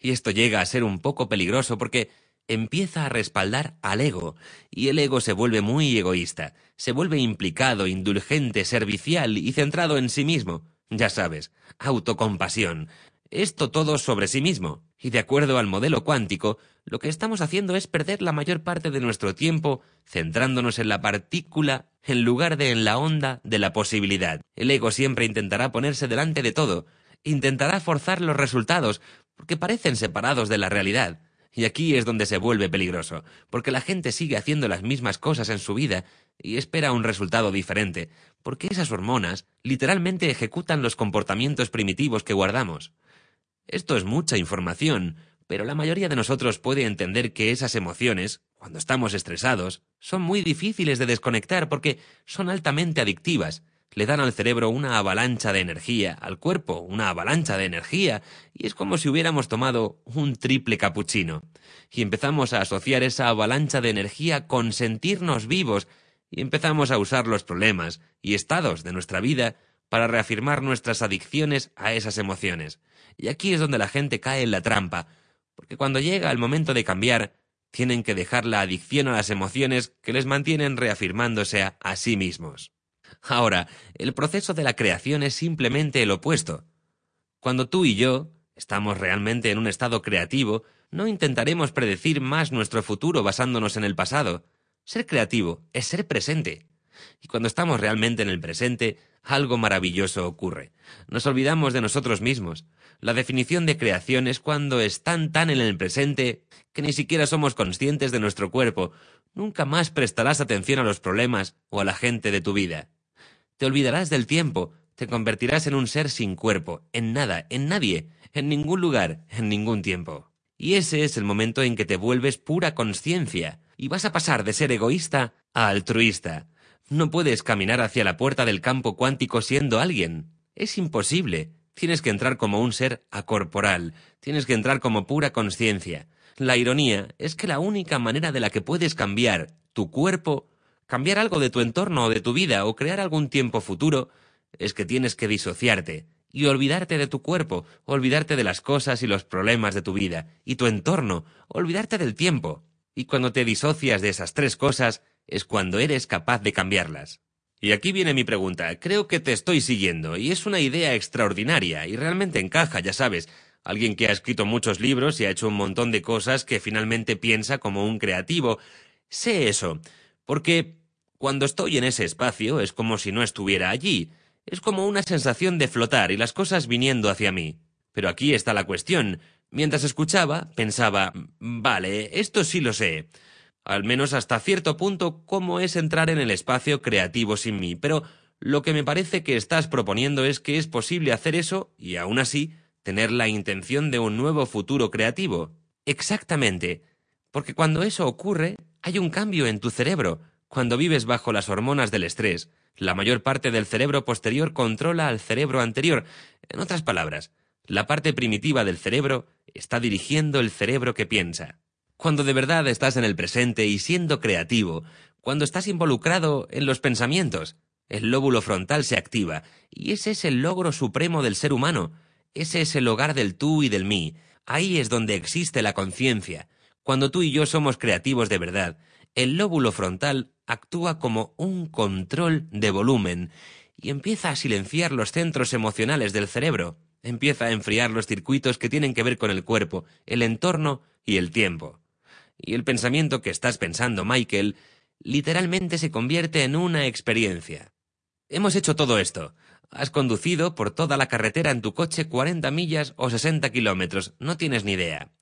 Y esto llega a ser un poco peligroso porque empieza a respaldar al ego, y el ego se vuelve muy egoísta, se vuelve implicado, indulgente, servicial y centrado en sí mismo. Ya sabes, autocompasión. Esto todo sobre sí mismo. Y de acuerdo al modelo cuántico, lo que estamos haciendo es perder la mayor parte de nuestro tiempo centrándonos en la partícula en lugar de en la onda de la posibilidad. El ego siempre intentará ponerse delante de todo, intentará forzar los resultados, porque parecen separados de la realidad. Y aquí es donde se vuelve peligroso, porque la gente sigue haciendo las mismas cosas en su vida y espera un resultado diferente, porque esas hormonas literalmente ejecutan los comportamientos primitivos que guardamos. Esto es mucha información, pero la mayoría de nosotros puede entender que esas emociones, cuando estamos estresados, son muy difíciles de desconectar porque son altamente adictivas. Le dan al cerebro una avalancha de energía, al cuerpo una avalancha de energía, y es como si hubiéramos tomado un triple capuchino. Y empezamos a asociar esa avalancha de energía con sentirnos vivos, y empezamos a usar los problemas y estados de nuestra vida para reafirmar nuestras adicciones a esas emociones. Y aquí es donde la gente cae en la trampa, porque cuando llega el momento de cambiar, tienen que dejar la adicción a las emociones que les mantienen reafirmándose a, a sí mismos. Ahora, el proceso de la creación es simplemente el opuesto. Cuando tú y yo estamos realmente en un estado creativo, no intentaremos predecir más nuestro futuro basándonos en el pasado. Ser creativo es ser presente. Y cuando estamos realmente en el presente, algo maravilloso ocurre. Nos olvidamos de nosotros mismos. La definición de creación es cuando están tan en el presente que ni siquiera somos conscientes de nuestro cuerpo. Nunca más prestarás atención a los problemas o a la gente de tu vida. Te olvidarás del tiempo, te convertirás en un ser sin cuerpo, en nada, en nadie, en ningún lugar, en ningún tiempo. Y ese es el momento en que te vuelves pura conciencia, y vas a pasar de ser egoísta a altruista. No puedes caminar hacia la puerta del campo cuántico siendo alguien. Es imposible. Tienes que entrar como un ser acorporal, tienes que entrar como pura conciencia. La ironía es que la única manera de la que puedes cambiar tu cuerpo, cambiar algo de tu entorno o de tu vida o crear algún tiempo futuro, es que tienes que disociarte y olvidarte de tu cuerpo, olvidarte de las cosas y los problemas de tu vida y tu entorno, olvidarte del tiempo. Y cuando te disocias de esas tres cosas, es cuando eres capaz de cambiarlas. Y aquí viene mi pregunta. Creo que te estoy siguiendo, y es una idea extraordinaria, y realmente encaja, ya sabes. Alguien que ha escrito muchos libros y ha hecho un montón de cosas que finalmente piensa como un creativo. Sé eso, porque cuando estoy en ese espacio es como si no estuviera allí. Es como una sensación de flotar y las cosas viniendo hacia mí. Pero aquí está la cuestión. Mientras escuchaba, pensaba, vale, esto sí lo sé. Al menos hasta cierto punto, cómo es entrar en el espacio creativo sin mí. Pero lo que me parece que estás proponiendo es que es posible hacer eso y, aún así, tener la intención de un nuevo futuro creativo. Exactamente. Porque cuando eso ocurre, hay un cambio en tu cerebro. Cuando vives bajo las hormonas del estrés, la mayor parte del cerebro posterior controla al cerebro anterior. En otras palabras, la parte primitiva del cerebro está dirigiendo el cerebro que piensa. Cuando de verdad estás en el presente y siendo creativo, cuando estás involucrado en los pensamientos, el lóbulo frontal se activa, y ese es el logro supremo del ser humano. Ese es el hogar del tú y del mí. Ahí es donde existe la conciencia. Cuando tú y yo somos creativos de verdad, el lóbulo frontal actúa como un control de volumen y empieza a silenciar los centros emocionales del cerebro. Empieza a enfriar los circuitos que tienen que ver con el cuerpo, el entorno y el tiempo. Y el pensamiento que estás pensando, Michael, literalmente se convierte en una experiencia. Hemos hecho todo esto. Has conducido por toda la carretera en tu coche cuarenta millas o sesenta kilómetros, no tienes ni idea.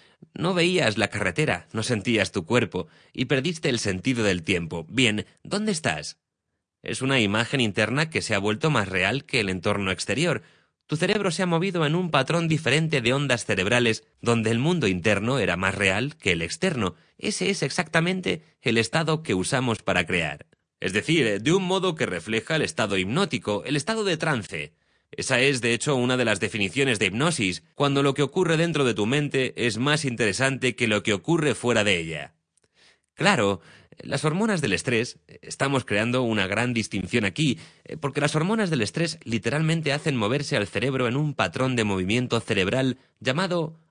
No veías la carretera, no sentías tu cuerpo y perdiste el sentido del tiempo. Bien, ¿dónde estás? Es una imagen interna que se ha vuelto más real que el entorno exterior. Tu cerebro se ha movido en un patrón diferente de ondas cerebrales donde el mundo interno era más real que el externo. Ese es exactamente el estado que usamos para crear. Es decir, de un modo que refleja el estado hipnótico, el estado de trance. Esa es, de hecho, una de las definiciones de hipnosis, cuando lo que ocurre dentro de tu mente es más interesante que lo que ocurre fuera de ella. Claro, las hormonas del estrés, estamos creando una gran distinción aquí, porque las hormonas del estrés literalmente hacen moverse al cerebro en un patrón de movimiento cerebral llamado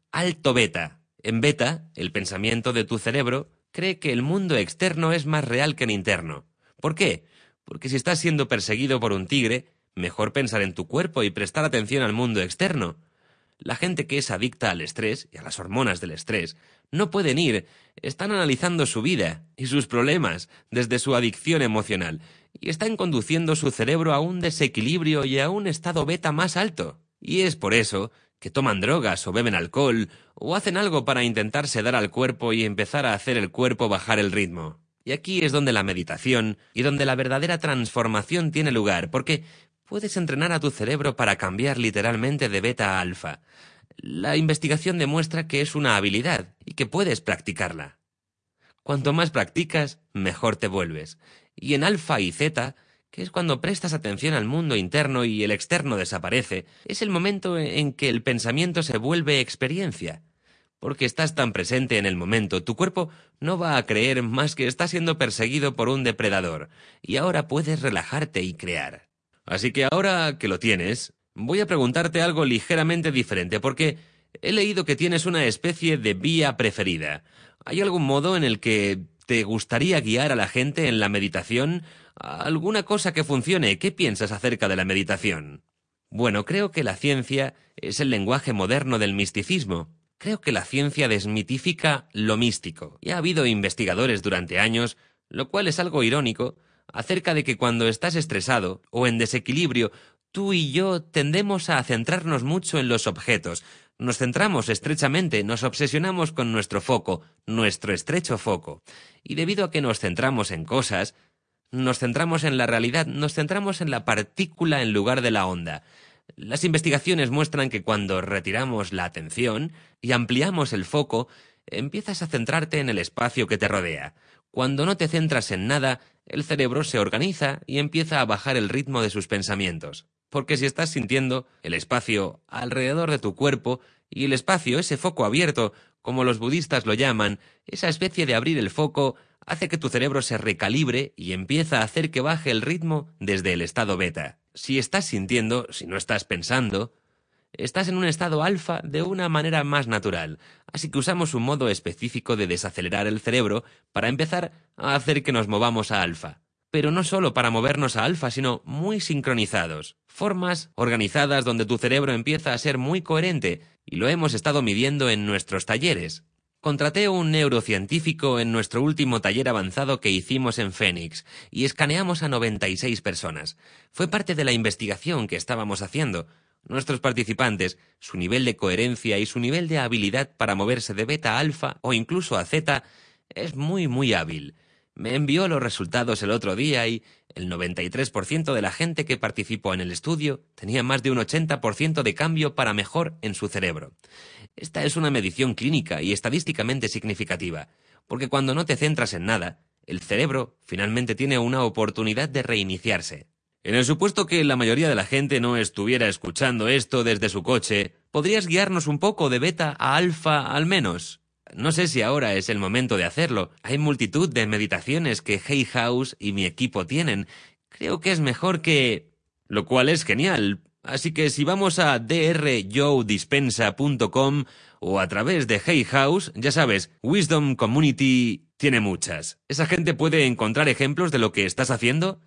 alto beta. En beta, el pensamiento de tu cerebro cree que el mundo externo es más real que el interno. ¿Por qué? Porque si estás siendo perseguido por un tigre, mejor pensar en tu cuerpo y prestar atención al mundo externo. La gente que es adicta al estrés y a las hormonas del estrés no pueden ir, están analizando su vida y sus problemas desde su adicción emocional y están conduciendo su cerebro a un desequilibrio y a un estado beta más alto. Y es por eso que toman drogas o beben alcohol o hacen algo para intentar sedar al cuerpo y empezar a hacer el cuerpo bajar el ritmo. Y aquí es donde la meditación y donde la verdadera transformación tiene lugar, porque puedes entrenar a tu cerebro para cambiar literalmente de beta a alfa. La investigación demuestra que es una habilidad y que puedes practicarla. Cuanto más practicas, mejor te vuelves. Y en alfa y zeta, que es cuando prestas atención al mundo interno y el externo desaparece, es el momento en que el pensamiento se vuelve experiencia. Porque estás tan presente en el momento, tu cuerpo no va a creer más que estás siendo perseguido por un depredador, y ahora puedes relajarte y crear. Así que ahora que lo tienes, voy a preguntarte algo ligeramente diferente, porque he leído que tienes una especie de vía preferida. ¿Hay algún modo en el que te gustaría guiar a la gente en la meditación? ¿Alguna cosa que funcione? ¿Qué piensas acerca de la meditación? Bueno, creo que la ciencia es el lenguaje moderno del misticismo. Creo que la ciencia desmitifica lo místico. Y ha habido investigadores durante años, lo cual es algo irónico, acerca de que cuando estás estresado o en desequilibrio, tú y yo tendemos a centrarnos mucho en los objetos. Nos centramos estrechamente, nos obsesionamos con nuestro foco, nuestro estrecho foco. Y debido a que nos centramos en cosas, nos centramos en la realidad, nos centramos en la partícula en lugar de la onda. Las investigaciones muestran que cuando retiramos la atención y ampliamos el foco, empiezas a centrarte en el espacio que te rodea. Cuando no te centras en nada, el cerebro se organiza y empieza a bajar el ritmo de sus pensamientos. Porque si estás sintiendo el espacio alrededor de tu cuerpo y el espacio, ese foco abierto, como los budistas lo llaman, esa especie de abrir el foco hace que tu cerebro se recalibre y empieza a hacer que baje el ritmo desde el estado beta. Si estás sintiendo, si no estás pensando, estás en un estado alfa de una manera más natural, así que usamos un modo específico de desacelerar el cerebro para empezar a hacer que nos movamos a alfa. Pero no solo para movernos a alfa, sino muy sincronizados. Formas organizadas donde tu cerebro empieza a ser muy coherente, y lo hemos estado midiendo en nuestros talleres. Contraté a un neurocientífico en nuestro último taller avanzado que hicimos en Phoenix y escaneamos a noventa y seis personas. Fue parte de la investigación que estábamos haciendo. Nuestros participantes, su nivel de coherencia y su nivel de habilidad para moverse de beta a alfa o incluso a zeta es muy muy hábil. Me envió los resultados el otro día y el noventa y tres por ciento de la gente que participó en el estudio tenía más de un ochenta por ciento de cambio para mejor en su cerebro. Esta es una medición clínica y estadísticamente significativa, porque cuando no te centras en nada, el cerebro finalmente tiene una oportunidad de reiniciarse. En el supuesto que la mayoría de la gente no estuviera escuchando esto desde su coche, ¿podrías guiarnos un poco de beta a alfa al menos? No sé si ahora es el momento de hacerlo. Hay multitud de meditaciones que Hay House y mi equipo tienen. Creo que es mejor que... Lo cual es genial. Así que si vamos a d r joe dispensa punto com o a través de Hay House, ya sabes, Wisdom Community tiene muchas. ¿Esa gente puede encontrar ejemplos de lo que estás haciendo?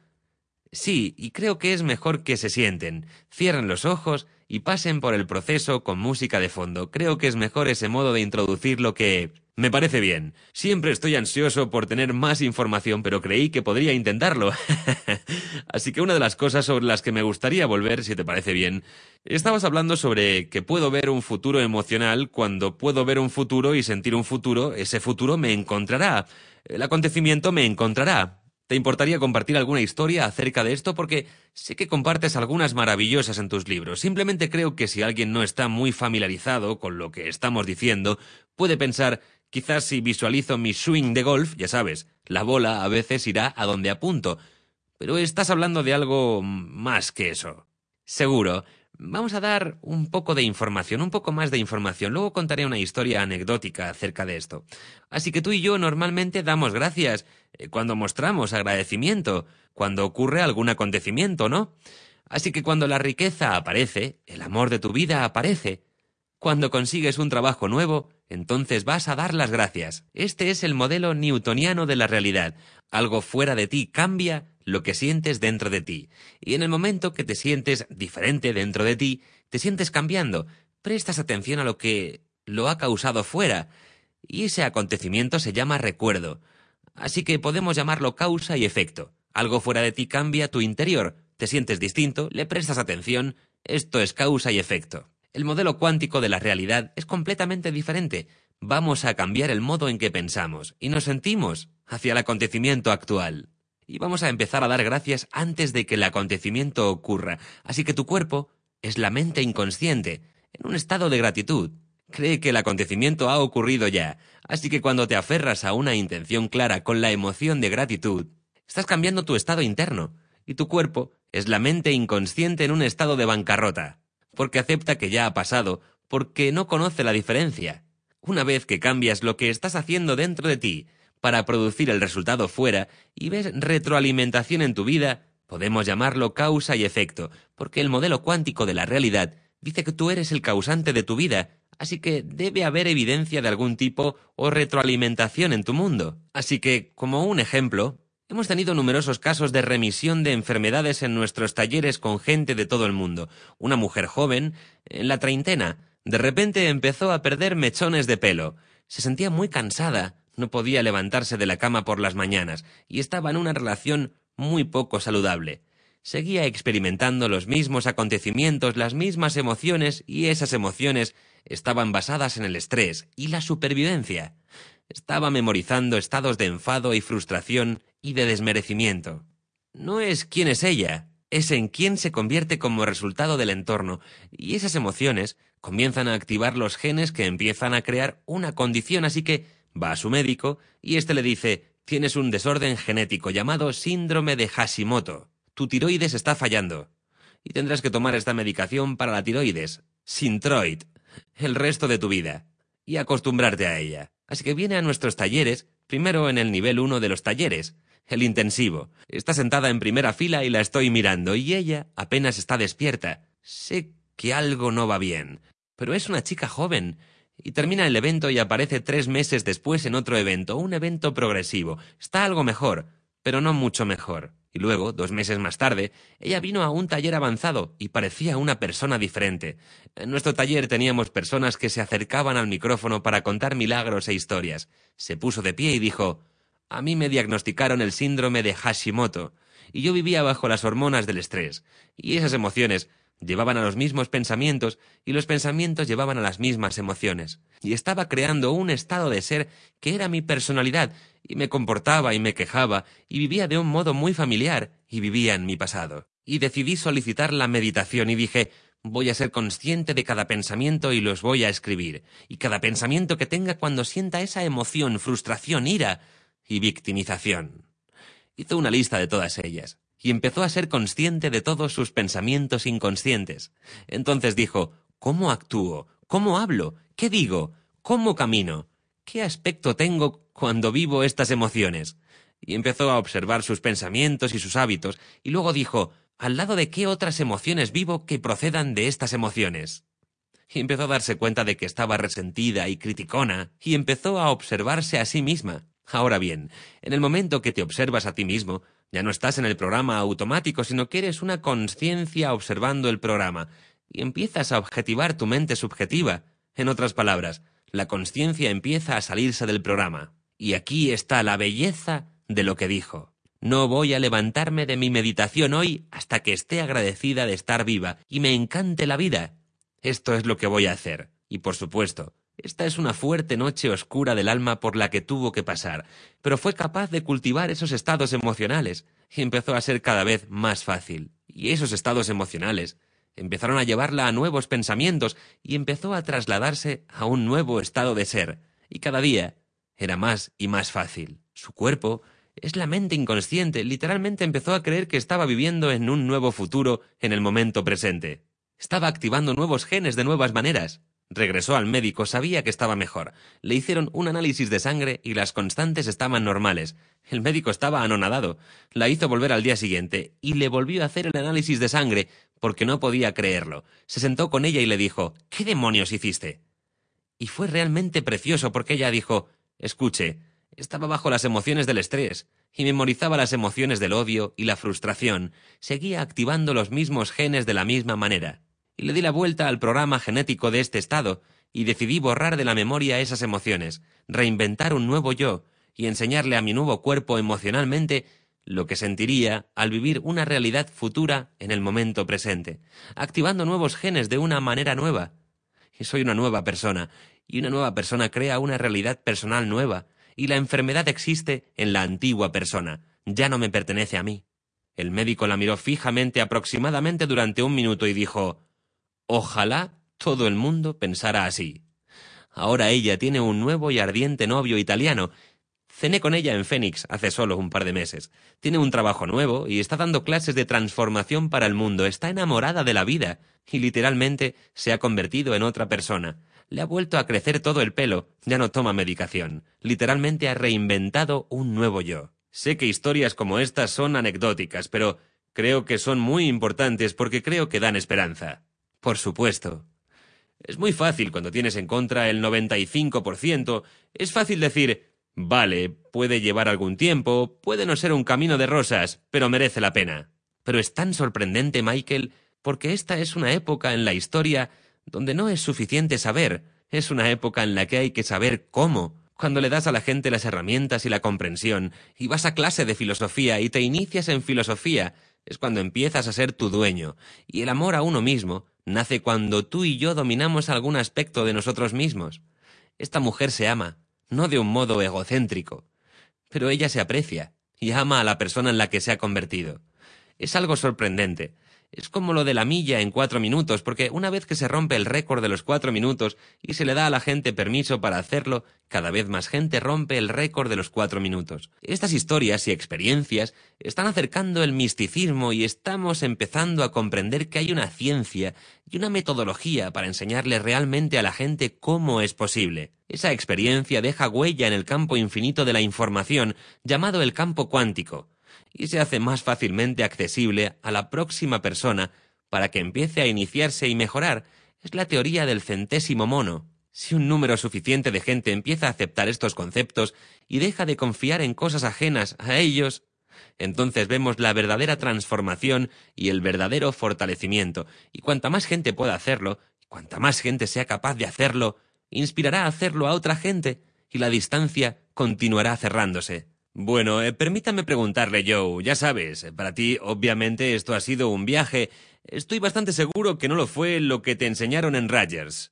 Sí, y creo que es mejor que se sienten, cierren los ojos y pasen por el proceso con música de fondo. Creo que es mejor ese modo de introducirlo que... Me parece bien. Siempre estoy ansioso por tener más información, pero creí que podría intentarlo. Así que una de las cosas sobre las que me gustaría volver, si te parece bien, estabas hablando sobre que puedo ver un futuro emocional. Cuando puedo ver un futuro y sentir un futuro, ese futuro me encontrará. El acontecimiento me encontrará. ¿Te importaría compartir alguna historia acerca de esto? Porque sé que compartes algunas maravillosas en tus libros. Simplemente creo que si alguien no está muy familiarizado con lo que estamos diciendo, puede pensar, quizás si visualizo mi swing de golf, ya sabes, la bola a veces irá a donde apunto. Pero estás hablando de algo más que eso. Seguro. Vamos a dar un poco de información, un poco más de información. Luego contaré una historia anecdótica acerca de esto. Así que tú y yo normalmente damos gracias eh, cuando mostramos agradecimiento, cuando ocurre algún acontecimiento, ¿no? Así que cuando la riqueza aparece, el amor de tu vida aparece. Cuando consigues un trabajo nuevo, entonces vas a dar las gracias. Este es el modelo newtoniano de la realidad. Algo fuera de ti cambia lo que sientes dentro de ti. Y en el momento que te sientes diferente dentro de ti, te sientes cambiando. Prestas atención a lo que lo ha causado fuera. Y ese acontecimiento se llama recuerdo. Así que podemos llamarlo causa y efecto. Algo fuera de ti cambia tu interior. Te sientes distinto, le prestas atención. Esto es causa y efecto. El modelo cuántico de la realidad es completamente diferente. Vamos a cambiar el modo en que pensamos y nos sentimos hacia el acontecimiento actual. Y vamos a empezar a dar gracias antes de que el acontecimiento ocurra. Así que tu cuerpo es la mente inconsciente, en un estado de gratitud. Cree que el acontecimiento ha ocurrido ya. Así que cuando te aferras a una intención clara con la emoción de gratitud, estás cambiando tu estado interno. Y tu cuerpo es la mente inconsciente en un estado de bancarrota. Porque acepta que ya ha pasado, porque no conoce la diferencia. Una vez que cambias lo que estás haciendo dentro de ti para producir el resultado fuera y ves retroalimentación en tu vida, podemos llamarlo causa y efecto, porque el modelo cuántico de la realidad dice que tú eres el causante de tu vida, así que debe haber evidencia de algún tipo o retroalimentación en tu mundo. Así que, como un ejemplo, hemos tenido numerosos casos de remisión de enfermedades en nuestros talleres con gente de todo el mundo. Una mujer joven, en la treintena, de repente empezó a perder mechones de pelo. Se sentía muy cansada, no podía levantarse de la cama por las mañanas y estaba en una relación muy poco saludable. Seguía experimentando los mismos acontecimientos, las mismas emociones, y esas emociones estaban basadas en el estrés y la supervivencia. Estaba memorizando estados de enfado y frustración y de desmerecimiento. No es quién es ella, es en quién se convierte como resultado del entorno, y esas emociones comienzan a activar los genes que empiezan a crear una condición, así que va a su médico y éste le dice: tienes un desorden genético llamado síndrome de Hashimoto. Tu tiroides está fallando y tendrás que tomar esta medicación para la tiroides, Synthroid, el resto de tu vida y acostumbrarte a ella. Así que viene a nuestros talleres, primero en el nivel uno de los talleres, el intensivo. Está sentada en primera fila y la estoy mirando, y ella apenas está despierta. Sé que algo no va bien, pero es una chica joven. Y termina el evento y aparece tres meses después en otro evento, un evento progresivo. Está algo mejor, pero no mucho mejor. Y luego, dos meses más tarde, ella vino a un taller avanzado y parecía una persona diferente. En nuestro taller teníamos personas que se acercaban al micrófono para contar milagros e historias. Se puso de pie y dijo: a mí me diagnosticaron el síndrome de Hashimoto, y yo vivía bajo las hormonas del estrés, y esas emociones llevaban a los mismos pensamientos, y los pensamientos llevaban a las mismas emociones. Y estaba creando un estado de ser que era mi personalidad, y me comportaba y me quejaba, y vivía de un modo muy familiar, y vivía en mi pasado. Y decidí solicitar la meditación y dije: voy a ser consciente de cada pensamiento y los voy a escribir. Y cada pensamiento que tenga cuando sienta esa emoción, frustración, ira y victimización. Hizo una lista de todas ellas y empezó a ser consciente de todos sus pensamientos inconscientes. Entonces dijo: ¿cómo actúo? ¿Cómo hablo? ¿Qué digo? ¿Cómo camino? ¿Qué aspecto tengo cuando vivo estas emociones? Y empezó a observar sus pensamientos y sus hábitos, y luego dijo: ¿al lado de qué otras emociones vivo que procedan de estas emociones? Y empezó a darse cuenta de que estaba resentida y criticona, y empezó a observarse a sí misma. Ahora bien, en el momento que te observas a ti mismo, ya no estás en el programa automático, sino que eres una conciencia observando el programa, y empiezas a objetivar tu mente subjetiva. En otras palabras, la conciencia empieza a salirse del programa. Y aquí está la belleza de lo que dijo: no voy a levantarme de mi meditación hoy hasta que esté agradecida de estar viva y me encante la vida. Esto es lo que voy a hacer. Y por supuesto, esta es una fuerte noche oscura del alma por la que tuvo que pasar, pero fue capaz de cultivar esos estados emocionales y empezó a ser cada vez más fácil. Y esos estados emocionales empezaron a llevarla a nuevos pensamientos y empezó a trasladarse a un nuevo estado de ser, y cada día era más y más fácil. Su cuerpo es la mente inconsciente, literalmente empezó a creer que estaba viviendo en un nuevo futuro en el momento presente. Estaba activando nuevos genes de nuevas maneras. Regresó al médico, sabía que estaba mejor. Le hicieron un análisis de sangre y las constantes estaban normales. El médico estaba anonadado. La hizo volver al día siguiente y le volvió a hacer el análisis de sangre porque no podía creerlo. Se sentó con ella y le dijo: «¿Qué demonios hiciste?». Y fue realmente precioso porque ella dijo: «Escuche, estaba bajo las emociones del estrés y memorizaba las emociones del odio y la frustración. Seguía activando los mismos genes de la misma manera. Y le di la vuelta al programa genético de este estado y decidí borrar de la memoria esas emociones, reinventar un nuevo yo y enseñarle a mi nuevo cuerpo emocionalmente lo que sentiría al vivir una realidad futura en el momento presente, activando nuevos genes de una manera nueva. Y soy una nueva persona, y una nueva persona crea una realidad personal nueva, y la enfermedad existe en la antigua persona, ya no me pertenece a mí». El médico la miró fijamente aproximadamente durante un minuto y dijo: «Ojalá todo el mundo pensara así». Ahora ella tiene un nuevo y ardiente novio italiano. Cené con ella en Phoenix hace solo un par de meses. Tiene un trabajo nuevo y está dando clases de transformación para el mundo. Está enamorada de la vida y literalmente se ha convertido en otra persona. Le ha vuelto a crecer todo el pelo, ya no toma medicación. Literalmente ha reinventado un nuevo yo. Sé que historias como estas son anecdóticas, pero creo que son muy importantes porque creo que dan esperanza. Por supuesto. Es muy fácil cuando tienes en contra el noventa y cinco por ciento. Es fácil decir: «Vale, puede llevar algún tiempo, puede no ser un camino de rosas, pero merece la pena». Pero es tan sorprendente, Michael, porque esta es una época en la historia donde no es suficiente saber, es una época en la que hay que saber cómo. Cuando le das a la gente las herramientas y la comprensión, y vas a clase de filosofía y te inicias en filosofía, es cuando empiezas a ser tu dueño. Y el amor a uno mismo nace cuando tú y yo dominamos algún aspecto de nosotros mismos. Esta mujer se ama, no de un modo egocéntrico, pero ella se aprecia y ama a la persona en la que se ha convertido. Es algo sorprendente. Es como lo de la milla en cuatro minutos, porque una vez que se rompe el récord de los cuatro minutos y se le da a la gente permiso para hacerlo, cada vez más gente rompe el récord de los cuatro minutos. Estas historias y experiencias están acercando el misticismo y estamos empezando a comprender que hay una ciencia y una metodología para enseñarle realmente a la gente cómo es posible. Esa experiencia deja huella en el campo infinito de la información, llamado el campo cuántico, y se hace más fácilmente accesible a la próxima persona para que empiece a iniciarse y mejorar. Es la teoría del centésimo mono. Si un número suficiente de gente empieza a aceptar estos conceptos y deja de confiar en cosas ajenas a ellos, entonces vemos la verdadera transformación y el verdadero fortalecimiento. Y cuanta más gente pueda hacerlo, y cuanta más gente sea capaz de hacerlo, inspirará a hacerlo a otra gente y la distancia continuará cerrándose. Bueno, eh, permítame preguntarle, Joe, ya sabes, para ti obviamente esto ha sido un viaje. Estoy bastante seguro que no lo fue lo que te enseñaron en Rogers.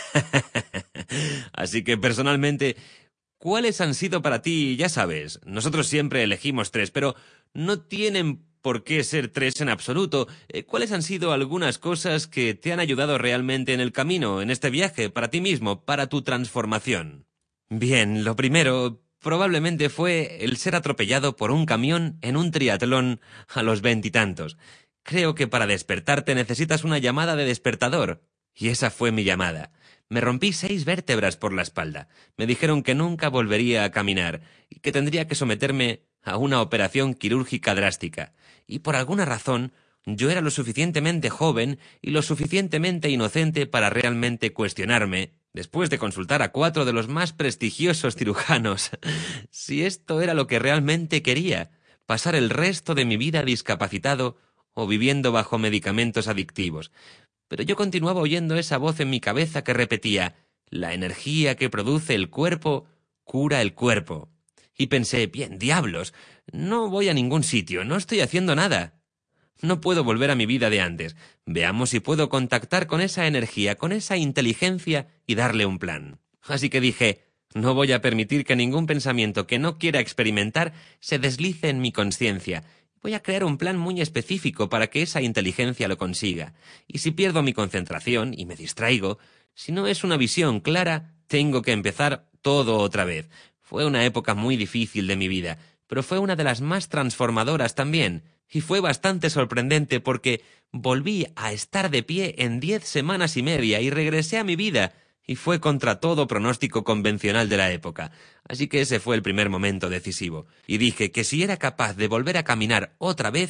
Así que personalmente, ¿cuáles han sido para ti? Ya sabes, nosotros siempre elegimos tres, pero no tienen por qué ser tres en absoluto. ¿Cuáles han sido algunas cosas que te han ayudado realmente en el camino, en este viaje, para ti mismo, para tu transformación? Bien, lo primero probablemente fue el ser atropellado por un camión en un triatlón a los veintitantos. Creo que para despertarte necesitas una llamada de despertador. Y esa fue mi llamada. Me rompí seis vértebras por la espalda. Me dijeron que nunca volvería a caminar y que tendría que someterme a una operación quirúrgica drástica. Y por alguna razón, yo era lo suficientemente joven y lo suficientemente inocente para realmente cuestionarme, después de consultar a cuatro de los más prestigiosos cirujanos, si esto era lo que realmente quería, pasar el resto de mi vida discapacitado o viviendo bajo medicamentos adictivos. Pero yo continuaba oyendo esa voz en mi cabeza que repetía: la energía que produce el cuerpo cura el cuerpo. Y pensé: bien, diablos, no voy a ningún sitio, no estoy haciendo nada. No puedo volver a mi vida de antes. Veamos si puedo contactar con esa energía, con esa inteligencia y darle un plan. Así que dije: no voy a permitir que ningún pensamiento que no quiera experimentar se deslice en mi conciencia. Voy a crear un plan muy específico para que esa inteligencia lo consiga. Y si pierdo mi concentración y me distraigo, si no es una visión clara, tengo que empezar todo otra vez. Fue una época muy difícil de mi vida, pero fue una de las más transformadoras también. Y fue bastante sorprendente porque volví a estar de pie en diez semanas y media y regresé a mi vida. Y fue contra todo pronóstico convencional de la época. Así que ese fue el primer momento decisivo. Y dije que si era capaz de volver a caminar otra vez,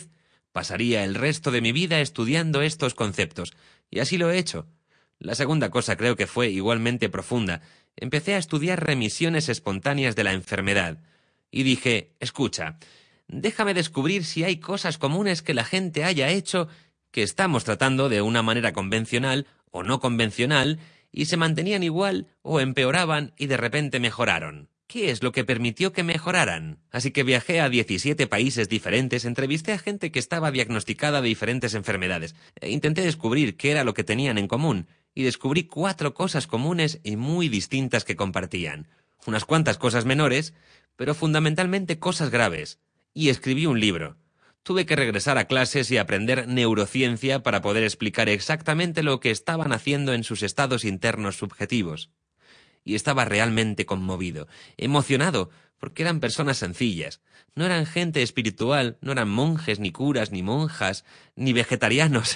Pasaría el resto de mi vida estudiando estos conceptos, y así lo he hecho. La segunda cosa creo que fue igualmente profunda. Empecé a estudiar remisiones espontáneas de la enfermedad, y dije, escucha, déjame descubrir si hay cosas comunes que la gente haya hecho que estamos tratando de una manera convencional o no convencional, y se mantenían igual o empeoraban y de repente mejoraron. ¿Qué es lo que permitió que mejoraran? Así que viajé a diecisiete países diferentes, entrevisté a gente que estaba diagnosticada de diferentes enfermedades, e intenté descubrir qué era lo que tenían en común, y descubrí cuatro cosas comunes y muy distintas que compartían. Unas cuantas cosas menores, pero fundamentalmente cosas graves. Y escribí un libro. Tuve que regresar a clases y aprender neurociencia para poder explicar exactamente lo que estaban haciendo en sus estados internos subjetivos. Y estaba realmente conmovido, emocionado, porque eran personas sencillas. No eran gente espiritual, no eran monjes, ni curas, ni monjas, ni vegetarianos.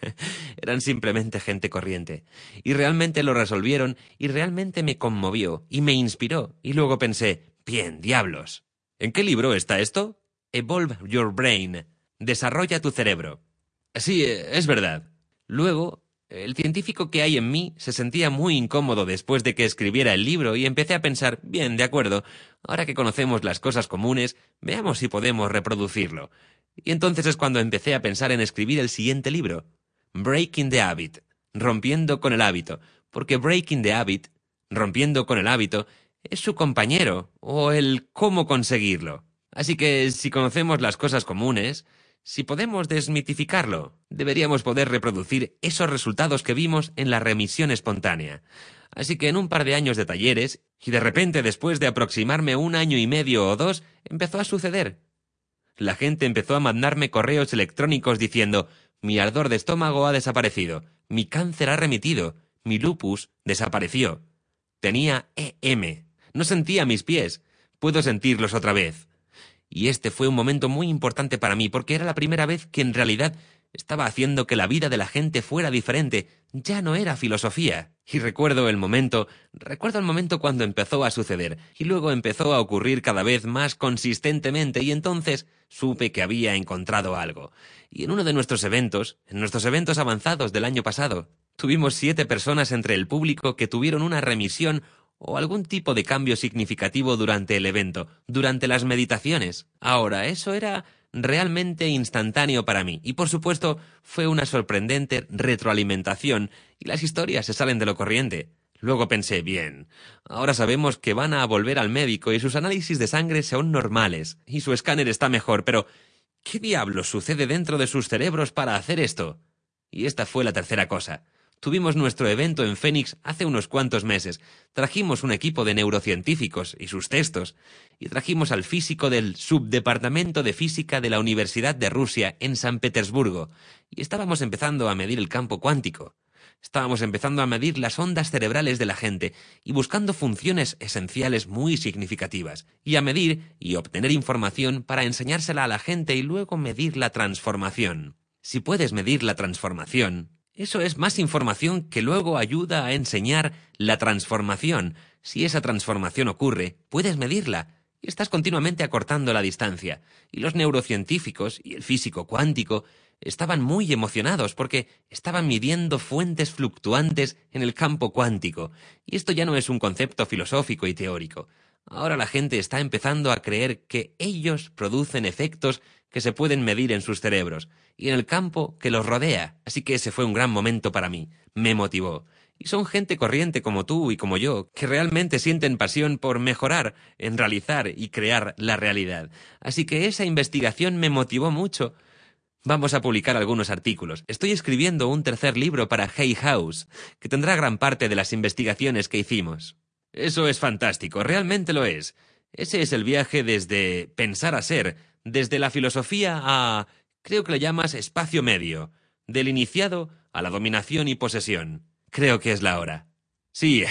Eran simplemente gente corriente. Y realmente lo resolvieron, y realmente me conmovió, y me inspiró. Y luego pensé, bien, diablos. ¿En qué libro está esto? Evolve Your Brain. Desarrolla tu cerebro. Sí, es verdad. Luego, el científico que hay en mí se sentía muy incómodo después de que escribiera el libro y empecé a pensar, bien, de acuerdo, ahora que conocemos las cosas comunes, veamos si podemos reproducirlo. Y entonces es cuando empecé a pensar en escribir el siguiente libro, Breaking the Habit, rompiendo con el hábito, porque Breaking the Habit, rompiendo con el hábito, es su compañero, o el cómo conseguirlo. Así que si conocemos las cosas comunes, si podemos desmitificarlo, deberíamos poder reproducir esos resultados que vimos en la remisión espontánea. Así que en un par de años de talleres, y de repente después de aproximarme un año y medio o dos, empezó a suceder. La gente empezó a mandarme correos electrónicos diciendo, mi ardor de estómago ha desaparecido, mi cáncer ha remitido, mi lupus desapareció. Tenía E M, no sentía mis pies, puedo sentirlos otra vez. Y este fue un momento muy importante para mí, porque era la primera vez que en realidad estaba haciendo que la vida de la gente fuera diferente. Ya no era filosofía. Y recuerdo el momento, recuerdo el momento cuando empezó a suceder, y luego empezó a ocurrir cada vez más consistentemente, y entonces supe que había encontrado algo. Y en uno de nuestros eventos, en nuestros eventos avanzados del año pasado, tuvimos siete personas entre el público que tuvieron una remisión o algún tipo de cambio significativo durante el evento, durante las meditaciones. Ahora, eso era realmente instantáneo para mí, y por supuesto fue una sorprendente retroalimentación, y las historias se salen de lo corriente. Luego pensé, bien, ahora sabemos que van a volver al médico y sus análisis de sangre son normales, y su escáner está mejor, pero ¿qué diablos sucede dentro de sus cerebros para hacer esto? Y esta fue la tercera cosa. Tuvimos nuestro evento en Phoenix hace unos cuantos meses. Trajimos un equipo de neurocientíficos y sus textos, y trajimos al físico del Subdepartamento de Física de la Universidad de Rusia en San Petersburgo, y estábamos empezando a medir el campo cuántico. Estábamos empezando a medir las ondas cerebrales de la gente y buscando funciones esenciales muy significativas, y a medir y obtener información para enseñársela a la gente y luego medir la transformación. Si puedes medir la transformación, eso es más información que luego ayuda a enseñar la transformación. Si esa transformación ocurre, puedes medirla y estás continuamente acortando la distancia. Y los neurocientíficos y el físico cuántico estaban muy emocionados porque estaban midiendo fuentes fluctuantes en el campo cuántico. Y esto ya no es un concepto filosófico y teórico. Ahora la gente está empezando a creer que ellos producen efectos que se pueden medir en sus cerebros y en el campo que los rodea. Así que ese fue un gran momento para mí. Me motivó. Y son gente corriente como tú y como yo, que realmente sienten pasión por mejorar, en realizar y crear la realidad. Así que esa investigación me motivó mucho. Vamos a publicar algunos artículos. Estoy escribiendo un tercer libro para Hay House, que tendrá gran parte de las investigaciones que hicimos. Eso es fantástico, realmente lo es. Ese es el viaje desde pensar a ser, desde la filosofía a, creo que lo llamas espacio medio, del iniciado a la dominación y posesión. Creo que es la hora. Sí,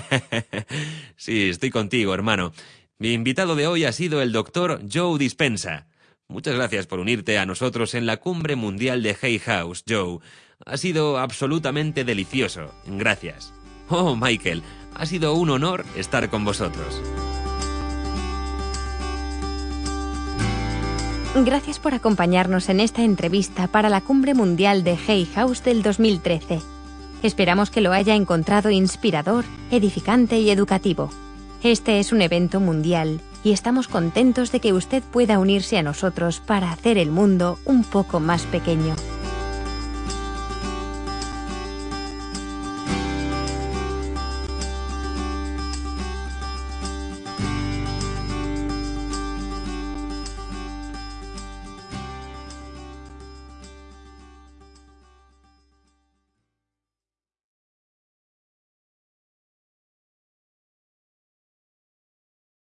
sí, estoy contigo, hermano. Mi invitado de hoy ha sido el doctor Joe Dispenza. Muchas gracias por unirte a nosotros en la Cumbre Mundial de Hay House, Joe. Ha sido absolutamente delicioso. Gracias. Oh, Michael, ha sido un honor estar con vosotros. Gracias por acompañarnos en esta entrevista para la Cumbre Mundial de Hay House del dos mil trece. Esperamos que lo haya encontrado inspirador, edificante y educativo. Este es un evento mundial y estamos contentos de que usted pueda unirse a nosotros para hacer el mundo un poco más pequeño.